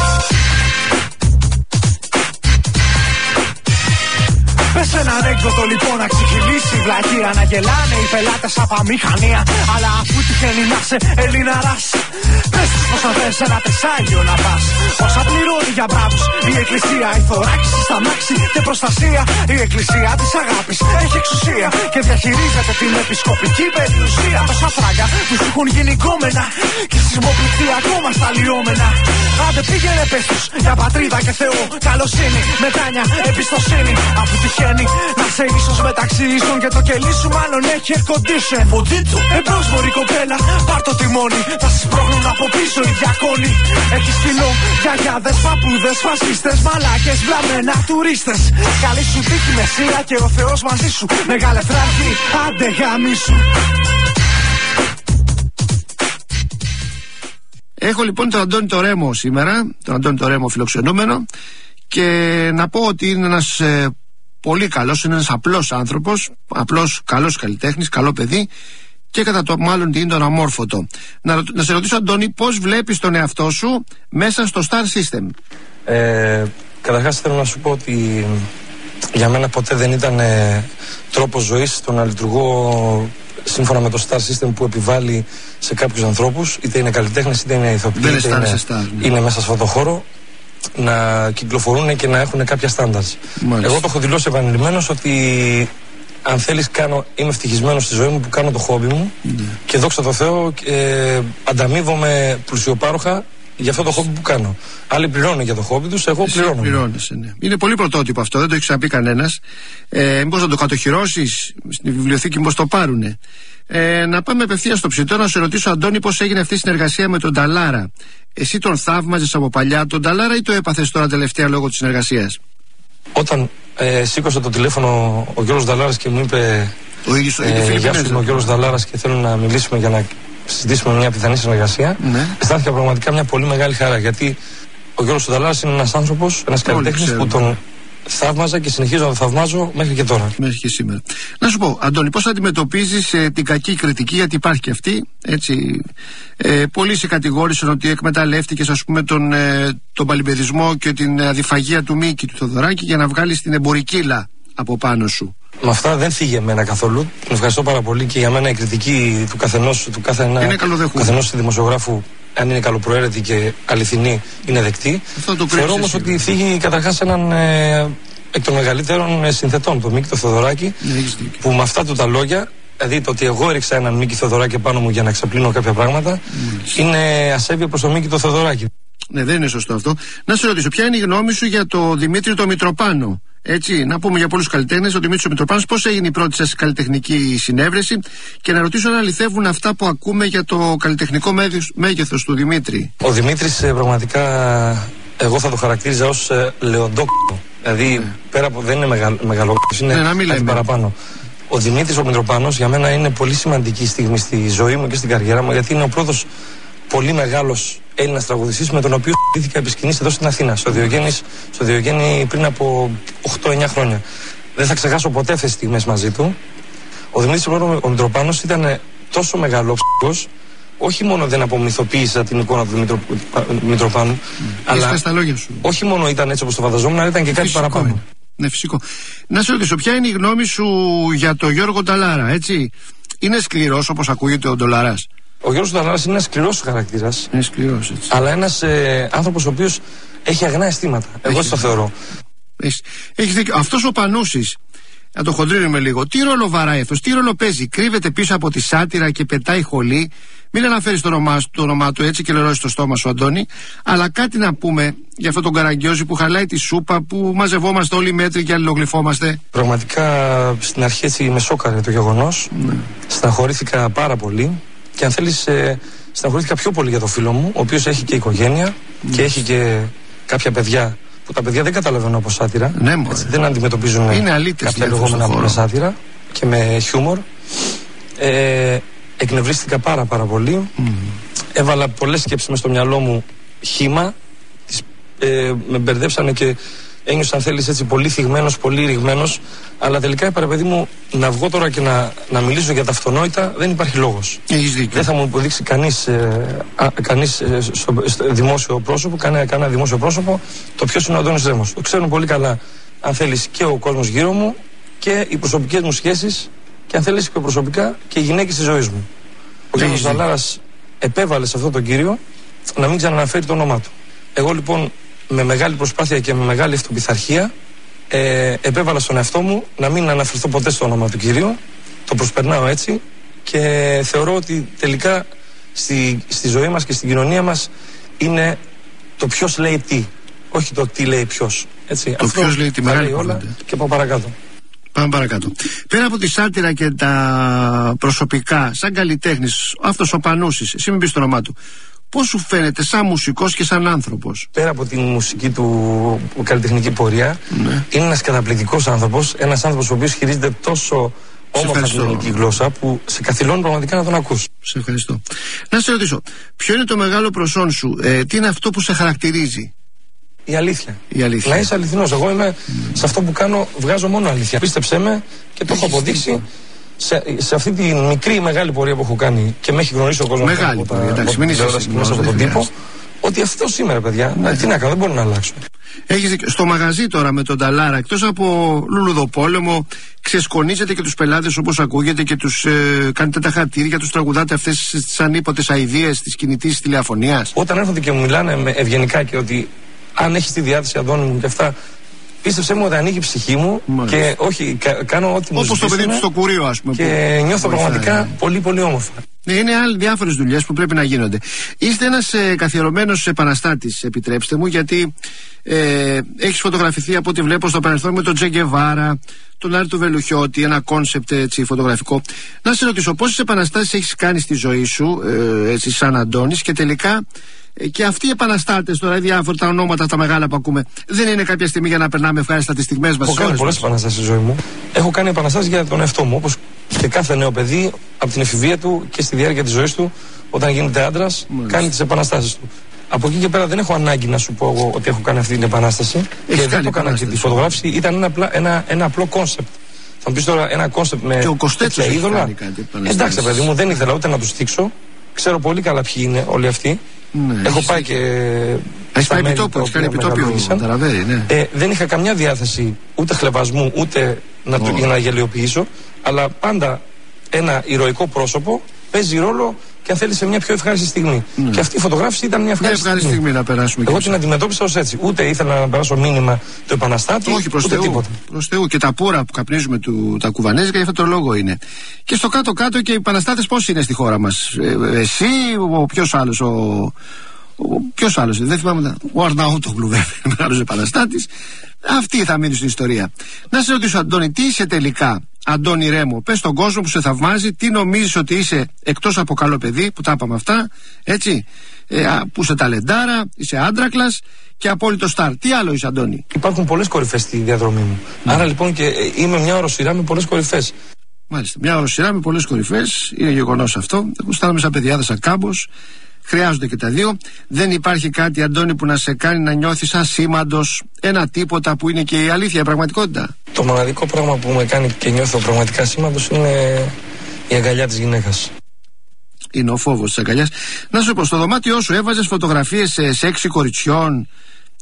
S11: Πες ένα ανέκδοτο λοιπόν να ξεχυλήσει η βλακεία. Να γελάνε οι πελάτες από αμηχανία. Αλλά αφού τυχαίνει να είσαι Ελληναράς, πες τους πως θα θες ένα τεσσάγιο να πας. Όσα πληρώνει για μπράβους η εκκλησία. Η θωράκιση στα μάξι και προστασία. Η εκκλησία της αγάπης έχει εξουσία και διαχειρίζεται την επισκοπική περιουσία. Τόσα φράγκα που σου έχουν γίνει κόμενα και σεισμοπληκτή ακόμα στα λιώμενα. Άντε πήγαινε πες τους για πατρίδα και Θεό. Καλοσύνη, μετάνια, εμπιστοσύνη. Αφού τυχαίνει να σε ίσως μεταξύ ίσων και το κελί σου μάλλον έχει air condition. Φωτίτσου, εμπρός μωρή κοπέλα, πάρ' το τιμόνι. Θα σας πρόχνουν από πίσω οι διακόνοι. Έχεις κοινό, γιαγιάδες, παππούδες, φασίστες, μαλάκες, βλαμμένα, τουρίστες. Καλή σου τύχη μεσία και ο Θεός μαζί σου. Μεγάλε φράχη, άντε γαμίσου.
S9: Έχω λοιπόν τον Αντώνη το Ρέμο σήμερα, τον Αντώνη το Ρέμο φιλοξενούμενο, και να πω ότι είναι ένας ε, πολύ καλός, είναι ένας απλός άνθρωπος, απλός καλός καλλιτέχνης, καλό παιδί και κατά το μάλλον τι είναι τον αμόρφωτο. Να, να σε ρωτήσω, Αντώνη, πώς βλέπεις τον εαυτό σου μέσα στο Star System?
S12: Ε, καταρχάς θέλω να σου πω ότι για μένα ποτέ δεν ήταν ε, τρόπος ζωής το να λειτουργώ σύμφωνα με το Star System που επιβάλλει σε κάποιους ανθρώπους, είτε είναι καλλιτέχνες είτε είναι ηθοποιοί, είτε είναι, star, ναι. είναι μέσα σε αυτό το χώρο, να κυκλοφορούν και να έχουν κάποια στάνταρς. Εγώ το έχω δηλώσει επανειλημμένος ότι αν θέλεις κάνω, είμαι ευτυχισμένος στη ζωή μου που κάνω το χόμπι μου, ναι. και δόξα τω Θεώ ε, ανταμείβομαι πλουσιοπάροχα για αυτό το χόμπι που κάνω. Άλλοι πληρώνουν για το χόμπι τους, εγώ πληρώνω.
S9: Ναι. Είναι πολύ πρωτότυπο αυτό, δεν το έχει ξαναπεί κανένας. Ε, μήπως να το κατοχυρώσεις στη βιβλιοθήκη, μήπως το πάρουνε. Ε, να πάμε απευθείας στο ψητό, να σε ρωτήσω, Αντώνη, πώς έγινε αυτή η συνεργασία με τον Νταλάρα. Εσύ τον θαύμαζες από παλιά τον Νταλάρα ή το έπαθες τώρα τελευταία λόγω της συνεργασίας?
S12: Όταν ε, σήκωσε το τηλέφωνο ο Γιώργος Νταλάρας και μου είπε
S9: ο ίδιος,
S12: ε, γεια σου, είμαι ο Γιώργος Νταλάρας και θέλω να μιλήσουμε για να συζητήσουμε μια πιθανή συνεργασία, ναι. αισθάνθηκα πραγματικά μια πολύ μεγάλη χαρά, γιατί ο Γιώργος Νταλάρας είναι ένας άνθρωπος, ένας καλλιτέχνης που τον θαύμαζα και συνεχίζω να το θαυμάζω μέχρι και τώρα.
S9: Μέχρι και σήμερα. Να σου πω, Αντώνη, πώς αντιμετωπίζεις ε, την κακή κριτική, γιατί υπάρχει και αυτή, έτσι. Ε, πολλοί σε κατηγόρησαν ότι εκμεταλλεύτηκες, ας πούμε, τον, ε, τον παλιμπεδισμό και την αδιφαγία του Μίκη του Θοδωράκη για να βγάλεις την εμπορικήλα από πάνω σου.
S12: Με αυτά δεν φύγε εμένα καθόλου. Ευχαριστώ πάρα πολύ και για μένα η κριτική του καθενός, του κάθε ένα, καθενός δημοσιογράφου, αν είναι καλοπροαίρετη και αληθινή, είναι δεκτή. Θεωρώ όμως ότι θίγει καταρχάς έναν ε, εκ των μεγαλύτερων ε, συνθετών, τον Μίκη το Θοδωράκη, που με αυτά του τα λόγια, δηλαδή το ότι εγώ έριξα έναν Μίκη Θοδωράκη πάνω μου για να ξαπλύνω κάποια πράγματα, mm. είναι ασέβεια προς τον Μίκη το Θοδωράκη.
S9: Ναι, δεν είναι σωστό αυτό. Να σε ρωτήσω, ποια είναι η γνώμη σου για το Δημήτρη το Μητροπάνο? Έτσι, να πούμε για πολλούς καλλιτέχνες, ο Δημήτρης ο Μητροπάνος, πώς έγινε η πρώτη σας καλλιτεχνική συνέβρεση, και να ρωτήσω αν αληθεύουν αυτά που ακούμε για το καλλιτεχνικό μέγεθος του Δημήτρη.
S12: Ο Δημήτρης ε, πραγματικά εγώ θα το χαρακτήριζα ως ε, λεοντόκο. Δηλαδή, ναι. πέρα από δεν είναι μεγαλ, μεγαλόκος, είναι ναι, κάτι παραπάνω. Ο Δημήτρης ο Μητροπάνος για μένα είναι πολύ σημαντική στιγμή στη ζωή μου και στην καριέρα μου, γιατί είναι ο πρώτος πολύ μεγάλος Έλληνας τραγουδιστής με τον οποίο στήθηκα επί σκηνής εδώ στην Αθήνα, στο Διογέννης, στο Διογέννη πριν από οκτώ εννιά χρόνια. Δεν θα ξεχάσω ποτέ αυτές τις στιγμές μαζί του. Ο Δημήτρης ο Μητροπάνος ήταν τόσο μεγάλος, όχι μόνο δεν απομυθοποίησα την εικόνα του Μητρο, Μητροπάνου, mm. αλλά
S9: στα λόγια σου.
S12: όχι μόνο ήταν έτσι όπως το φανταζόμουν, αλλά ήταν και κάτι
S9: φυσικό
S12: παραπάνω.
S9: Είναι. Ναι, φυσικό. Να σε ρωτήσω, ποια είναι η γνώμη σου για τον Γιώργο Νταλάρα, έτσι? Είναι σκληρός όπως ακούγεται ο Ντολαράς?
S12: Ο Γιώργος Νταλάρας είναι ένας σκληρός χαρακτήρας.
S9: Είναι σκληρός, έτσι.
S12: Αλλά ένας ε, άνθρωπος ο οποίος έχει αγνά αισθήματα. Εγώ
S9: Έχει,
S12: έτσι το θεωρώ.
S9: Έχεις, έχεις δίκιο. Αυτός ο Πανούσης, να το χοντρίνουμε λίγο, τι ρόλο βαράει αυτός, τι ρόλο παίζει? Κρύβεται πίσω από τη σάτυρα και πετάει χολή? Μην αναφέρεις το όνομά, το όνομά του έτσι και λερώσεις το στόμα σου, Αντώνη. Αλλά κάτι να πούμε για αυτόν τον Καραγκιόζη που χαλάει τη σούπα, που μαζευόμαστε όλοι μέτροι και αλληλογλυφόμαστε.
S12: Πραγματικά στην αρχή έτσι με σόκαρε το γεγονός. Ναι. Στεναχωρήθηκα πάρα πολύ. Και αν θέλεις, ε, στεναχωρήθηκα πιο πολύ για το φίλο μου, ο οποίος έχει και οικογένεια mm. και έχει και κάποια παιδιά που τα παιδιά δεν καταλαβαίνουν από σάτυρα.
S9: Ναι,
S12: έτσι, δεν αντιμετωπίζουν κάποια λεγόμενα με σάτυρα και με χιούμορ. Ε, εκνευρίστηκα πάρα πάρα πολύ. Mm. Έβαλα πολλές σκέψεις μες στο μυαλό μου χύμα. Τις, ε, με μπερδέψανε και ένιωσα, αν θέλεις, έτσι πολύ θυγμένος, πολύ ρηγμένος. Αλλά τελικά είπα, ρε παιδί μου, να βγω τώρα και να, να μιλήσω για τα αυτονόητα δεν υπάρχει λόγος. Δεν θα μου υποδείξει κανείς, ε, α, κανείς ε, στο, στο δημόσιο πρόσωπο, κανένα, κανένα δημόσιο πρόσωπο, το ποιος είναι ο Αντώνης Ρέμος. Το ξέρουν πολύ καλά, αν θέλεις, και ο κόσμος γύρω μου και οι προσωπικές μου σχέσεις και αν θέλεις και προσωπικά και οι γυναίκες της ζωής μου. Ο Γιώργος Νταλάρας επέβαλε σε αυτόν τον κύριο να μην ξαναναφέρει το όνομά του. Εγώ λοιπόν με μεγάλη προσπάθεια και με μεγάλη αυτοπιθαρχία ε, επέβαλα στον εαυτό μου να μην αναφερθώ ποτέ στο όνομα του κυρίου. Το προσπερνάω έτσι και θεωρώ ότι τελικά στη, στη ζωή μας και στην κοινωνία μας είναι το ποιος λέει τι, όχι το τι λέει ποιος. Έτσι.
S9: Το ποιος λέει τι, μεγάλη
S12: όλα και πάω παρακάτω.
S9: Πάμε παρακάτω. Πέρα από τη σάτυρα και τα προσωπικά, σαν καλλιτέχνης, αυτός ο Πανούσης, εσύ μην πεις το όνομά του, πώς σου φαίνεται σαν μουσικός και σαν άνθρωπος?
S12: Πέρα από τη μουσική του καλλιτεχνική πορεία, ναι. είναι ένας καταπληκτικός άνθρωπος, ένας άνθρωπος ο οποίος χειρίζεται τόσο όμορφα την ελληνική γλώσσα που σε καθυλώνει πραγματικά να τον ακούς.
S9: Σε ευχαριστώ. Να σε ρωτήσω, ποιο είναι το μεγάλο προσόν σου, ε, τι είναι αυτό που σε χαρακτηρίζει?
S12: Η αλήθεια.
S9: Η αλήθεια.
S12: Να είσαι αληθινός. Εγώ είμαι mm. σε αυτό που κάνω, βγάζω μόνο αλήθεια. Πίστεψέ με και το έχω αποδείξει σε, σε αυτή τη μικρή μεγάλη πορεία που έχω κάνει και με έχει γνωρίσει ο κόσμος.
S9: Μεγάλη από πορεία, εντάξει, μην είσαι
S12: μέσα από τον τύπο. Ότι αυτό σήμερα, παιδιά. Ναι. Τι να κάνω, δεν μπορώ να αλλάξω.
S9: Έχεις στο μαγαζί τώρα με τον Νταλάρα, εκτός από λουλουδοπόλεμο, ξεσκονίζετε και τους πελάτες όπως ακούγεται και τους ε, κάνετε τα χατήρια, τους τραγουδάτε αυτές τις ανίποτες αηδίες της κινητής τηλεαφωνίας?
S12: Όταν έρχονται και μου μιλάνε με ευγενικά και ότι αν έχεις τη διάθεση, Αντώνη μου, και αυτά, πίστεψέ μου ότι ανοίγει η ψυχή μου. Μάλιστα. Και όχι, κα, κάνω ό,τι μου
S9: όπως το παιδί του στο κουρίο, ας πούμε.
S12: Και
S9: που
S12: νιώθω πραγματικά ναι. πολύ πολύ όμορφα.
S9: Είναι άλλοι διάφορες δουλειές που πρέπει να γίνονται. Είστε ένας ε, καθιερωμένος επαναστάτης, επιτρέψτε μου, γιατί ε, έχεις φωτογραφηθεί από ό,τι βλέπω στο παρελθόν με τον Τζε Γκεβάρα, τον Άρη του Βελουχιώτη, ένα κόνσεπτ έτσι φωτογραφικό. Να σε ρωτήσω, πόσες επαναστάσεις έχεις κάνει στη ζωή σου, ε, έτσι σαν Αντώνης, και τελικά ε, και αυτοί οι επαναστάτες, τώρα διάφορα τα ονόματα τα μεγάλα που ακούμε, δεν είναι κάποια στιγμή για να περνάμε ευχάριστα τις στιγμές μας?
S12: Έχω κάνει πολλές επαναστάσεις στη ζωή μου. Έχω κάνει επαναστάσεις για τον εαυτό μου, όπως και κάθε νέο παιδί από την εφηβεία του και στη διάρκεια της ζωής του, όταν γίνεται άντρας, κάνει τις επαναστάσεις του. Από εκεί και πέρα δεν έχω ανάγκη να σου πω εγώ ότι έχω κάνει αυτή την επανάσταση. Έχει και δεν το έκανα και τη φωτογράφηση, ήταν ένα, απλά, ένα, ένα απλό κόνσεπτ. Θα μου πεις τώρα ένα κόνσεπτ με τέτοια είδωλα. Εντάξει, παιδί μου, δεν ήθελα ούτε να τους θίξω. Ξέρω πολύ καλά ποιοι είναι όλοι αυτοί. Ναι, έχω πάει και.
S9: Έχει πάει επιτόπου, έχει κάνει επιτόπιο. Ναι.
S12: Ε, δεν είχα καμιά διάθεση ούτε χλεβασμού ούτε να, oh. για να γελιοποιήσω. Αλλά πάντα ένα ηρωικό πρόσωπο παίζει ρόλο και αν θέλει σε μια πιο ευχάριστη στιγμή. Ναι. Και αυτή η φωτογράφηση ήταν μια ευχάριστη,
S9: μια ευχάριστη στιγμή. στιγμή να περάσουμε.
S12: Εγώ την αντιμετώπισα ως έτσι. Ούτε ήθελα να περάσω μήνυμα του επαναστάτη.
S9: Όχι, προς
S12: ούτε
S9: Θεού.
S12: Τίποτα.
S9: Προς Θεού. Και τα πουρα που καπνίζουμε του, τα κουβανέζικα, για αυτό το λόγο είναι. Και στο κάτω-κάτω και οι επαναστάτες πώς είναι στη χώρα μας? Ε, εσύ, ο ποιος άλλος, ο. Ποιος άλλος, δεν θυμάμαι. Ο Αρναούτογλου, βέβαια, μεγάλος επαναστάτης. Αυτοί θα μείνουν στην ιστορία. Να σε ρωτήσω, Αντώνη, τι είσαι τελικά, Αντώνη Ρέμο? Πες στον κόσμο που σε θαυμάζει, τι νομίζεις ότι είσαι, εκτός από καλό παιδί, που τα είπαμε αυτά, έτσι, ε, που είσαι ταλεντάρα, είσαι άντρακλας και απόλυτο στάρ. Τι άλλο είσαι, Αντώνη?
S12: Υπάρχουν πολλές κορυφές στη διαδρομή μου. Ναι. Άρα λοιπόν και ε, είμαι μια οροσειρά με πολλές κορυφές.
S9: Μάλιστα, μια οροσειρά με πολλές κορυφές, είναι γεγονός αυτό. Εγώ στάνομαι σαν παιδιά, σαν κάμπος. Χρειάζονται και τα δύο. Δεν υπάρχει κάτι, Αντώνη, που να σε κάνει να νιώθεις ασήμαντος, ένα τίποτα που είναι και η αλήθεια, η πραγματικότητα?
S12: Το μοναδικό πράγμα που με κάνει και νιώθω πραγματικά ασήμαντος είναι η αγκαλιά της γυναίκας.
S9: Είναι ο φόβος της αγκαλιάς. Να σου πω, στο δωμάτιό σου έβαζες φωτογραφίες σε σεξι κοριτσιών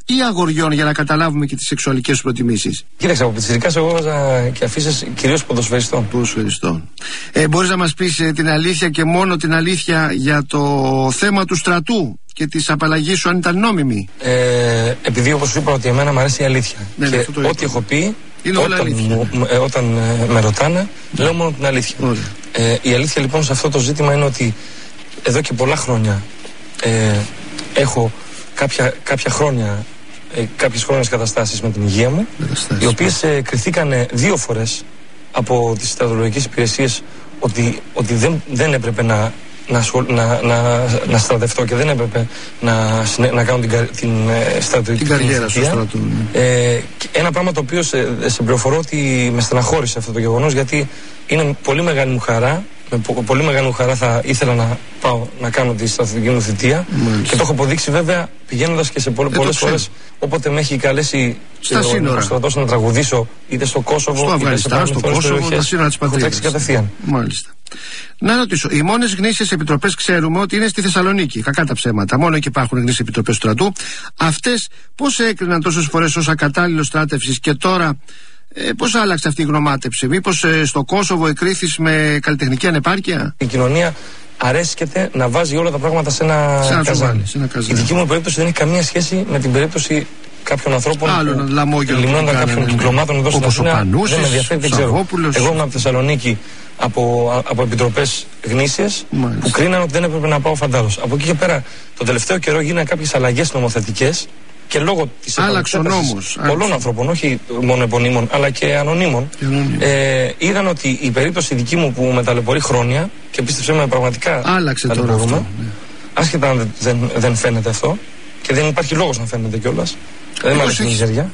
S1: ή αγοριών, για να καταλάβουμε και τις σεξουαλικές σου προτιμήσεις?
S12: Κοίταξε, από πιτσιρικάς εγώ έβαζα και αφήσεις κυρίως ποδοσφαιριστών.
S1: Ποδοσφαιριστών. Ε, μπορείς να μας πεις ε, την αλήθεια και μόνο την αλήθεια για το θέμα του στρατού και της απαλλαγής σου, αν ήταν νόμιμη?
S12: Ε, επειδή όπως σου είπα ότι εμένα μου αρέσει η αλήθεια.
S1: Ναι,
S12: και
S1: ναι,
S12: ό,τι έχω πει,
S1: είναι όλα
S12: όταν,
S1: αλήθεια.
S12: μου, ε, όταν ε, με ρωτάνε, ναι. λέω μόνο την αλήθεια. Ε, η αλήθεια λοιπόν σε αυτό το ζήτημα είναι ότι εδώ και πολλά χρόνια ε, έχω κάποια, κάποια χρόνια, ε, κάποιες χρόνιες καταστάσεις με την υγεία μου, οι οποίες ε, κριθήκαν δύο φορές από τις στρατολογικές υπηρεσίες ότι, ότι δεν, δεν έπρεπε να, να, να, να, να στρατευτώ και δεν έπρεπε να, να κάνω την, την ε, στρατιωτική
S1: την καριέρα στο στρατό. Ναι.
S12: Ε, ένα πράγμα το οποίο σε, σε πληροφορώ ότι με στεναχώρησε αυτό το γεγονός, γιατί είναι πολύ μεγάλη μου χαρά. Με πολύ μεγάλη μου χαρά θα ήθελα να πάω να κάνω τη στρατιωτική μου θητεία. Μάλιστα. Και το έχω αποδείξει βέβαια πηγαίνοντας και σε πολλ, ε, πολλές φορές όποτε με έχει καλέσει ο στρατός να τραγουδήσω είτε στο Κόσοβο
S1: στο
S12: είτε
S1: Αφγανιστάν, στο Κόσοβο, στα σύνορα της πατρίδας.
S12: Κατευθείαν.
S1: Μάλιστα. Να ρωτήσω, οι μόνες γνήσιες επιτροπές ξέρουμε ότι είναι στη Θεσσαλονίκη. Κακά τα ψέματα. Μόνο εκεί υπάρχουν γνήσιες επιτροπές του στρατού. Αυτές πώς έκριναν τόσες φορές ως ακατάλληλο στράτευσης και τώρα? Ε, πώς άλλαξε αυτή η γνωμάτευση? Μήπως ε, στο Κόσοβο εκρίθης με καλλιτεχνική ανεπάρκεια?
S12: Η κοινωνία αρέσκεται να βάζει όλα τα πράγματα σε ένα,
S1: σε ένα
S12: καζάνι.
S1: Σε ένα καζάνι.
S12: Η δική μου περίπτωση δεν έχει καμία σχέση με την περίπτωση κάποιων ανθρώπων που λιμνώνταν κάποιων κυκλωμάτων εδώ στην Αθήνα. Δεν με ενδιαφέρει, δεν ξέρω. Εγώ ήμουν από τη Θεσσαλονίκη από, από επιτροπές γνήσιες που κρίναν ότι δεν έπρεπε να πάω φαντάρος. Από εκεί και πέρα, τον τελευταίο καιρό γίνανε κάποιες αλλαγές νομοθετικές και λόγω της επανεξέτασης πολλών ανθρώπων, όχι μόνο επωνύμων αλλά και ανωνύμων, ε, είδαν ότι η περίπτωση δική μου που με ταλαιπωρεί χρόνια, και πίστεψέ με πραγματικά
S1: άλλαξε τώρα αυτό, ναι.
S12: Άσχετα αν δεν, δεν φαίνεται αυτό και δεν υπάρχει λόγος να φαίνεται κιόλας, δεν μου αρέσει η μιζέρια,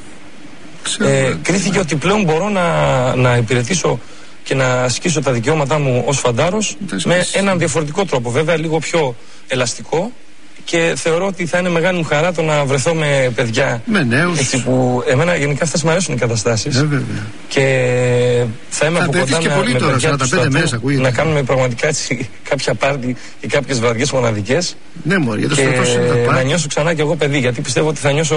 S12: ε, κρίθηκε ότι πλέον μπορώ να, να υπηρετήσω και να ασκήσω τα δικαιώματά μου ως φαντάρος με έναν διαφορετικό τρόπο, βέβαια λίγο πιο ελαστικό. Και θεωρώ ότι θα είναι μεγάλη μου χαρά το να βρεθώ με παιδιά.
S1: Με νέους.
S12: Έτσι που εμένα γενικά αυτές μου αρέσουν οι καταστάσεις.
S1: Ε,
S12: και θα είμαι θα από κοντά με, με
S1: τώρα,
S12: παιδιά του στρατού,
S1: μέρες,
S12: να κάνουμε πραγματικά έτσι κάποια πάρτι και κάποιες βραδιές μοναδικές.
S1: Ναι, μωρή, για το
S12: και να νιώσω ξανά κι εγώ παιδί, γιατί πιστεύω ότι θα νιώσω.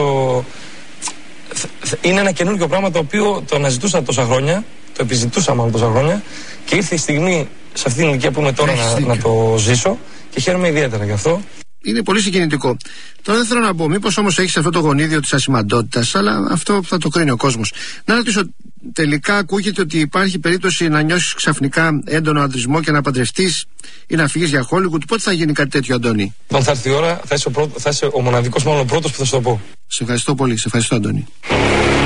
S12: Είναι ένα καινούργιο πράγμα το οποίο το αναζητούσα τόσα χρόνια, το επιζητούσα μάλλον τόσα χρόνια και ήρθε η στιγμή σε αυτή την ηλικία που είμαι τώρα να, να το ζήσω και χαίρομαι ιδιαίτερα γι' αυτό.
S1: Είναι πολύ συγκινητικό. Τώρα δεν θέλω να πω, μήπως όμως έχεις αυτό το γονίδιο της ασημαντότητας, αλλά αυτό θα το κρίνει ο κόσμος. Να ρωτήσω, τελικά ακούγεται ότι υπάρχει περίπτωση να νιώσεις ξαφνικά έντονο αντρισμό και να παντρευτείς ή να φύγεις για Hollywood? Πότε θα γίνει κάτι τέτοιο, Αντώνη?
S12: Όταν θα έρθει η ώρα, θα είσαι ο, πρώτο, θα είσαι ο μοναδικός, μάλλον ο πρώτος που θα σου το πω.
S1: Σε ευχαριστώ πολύ, σε ευχαριστώ, Αντώνη.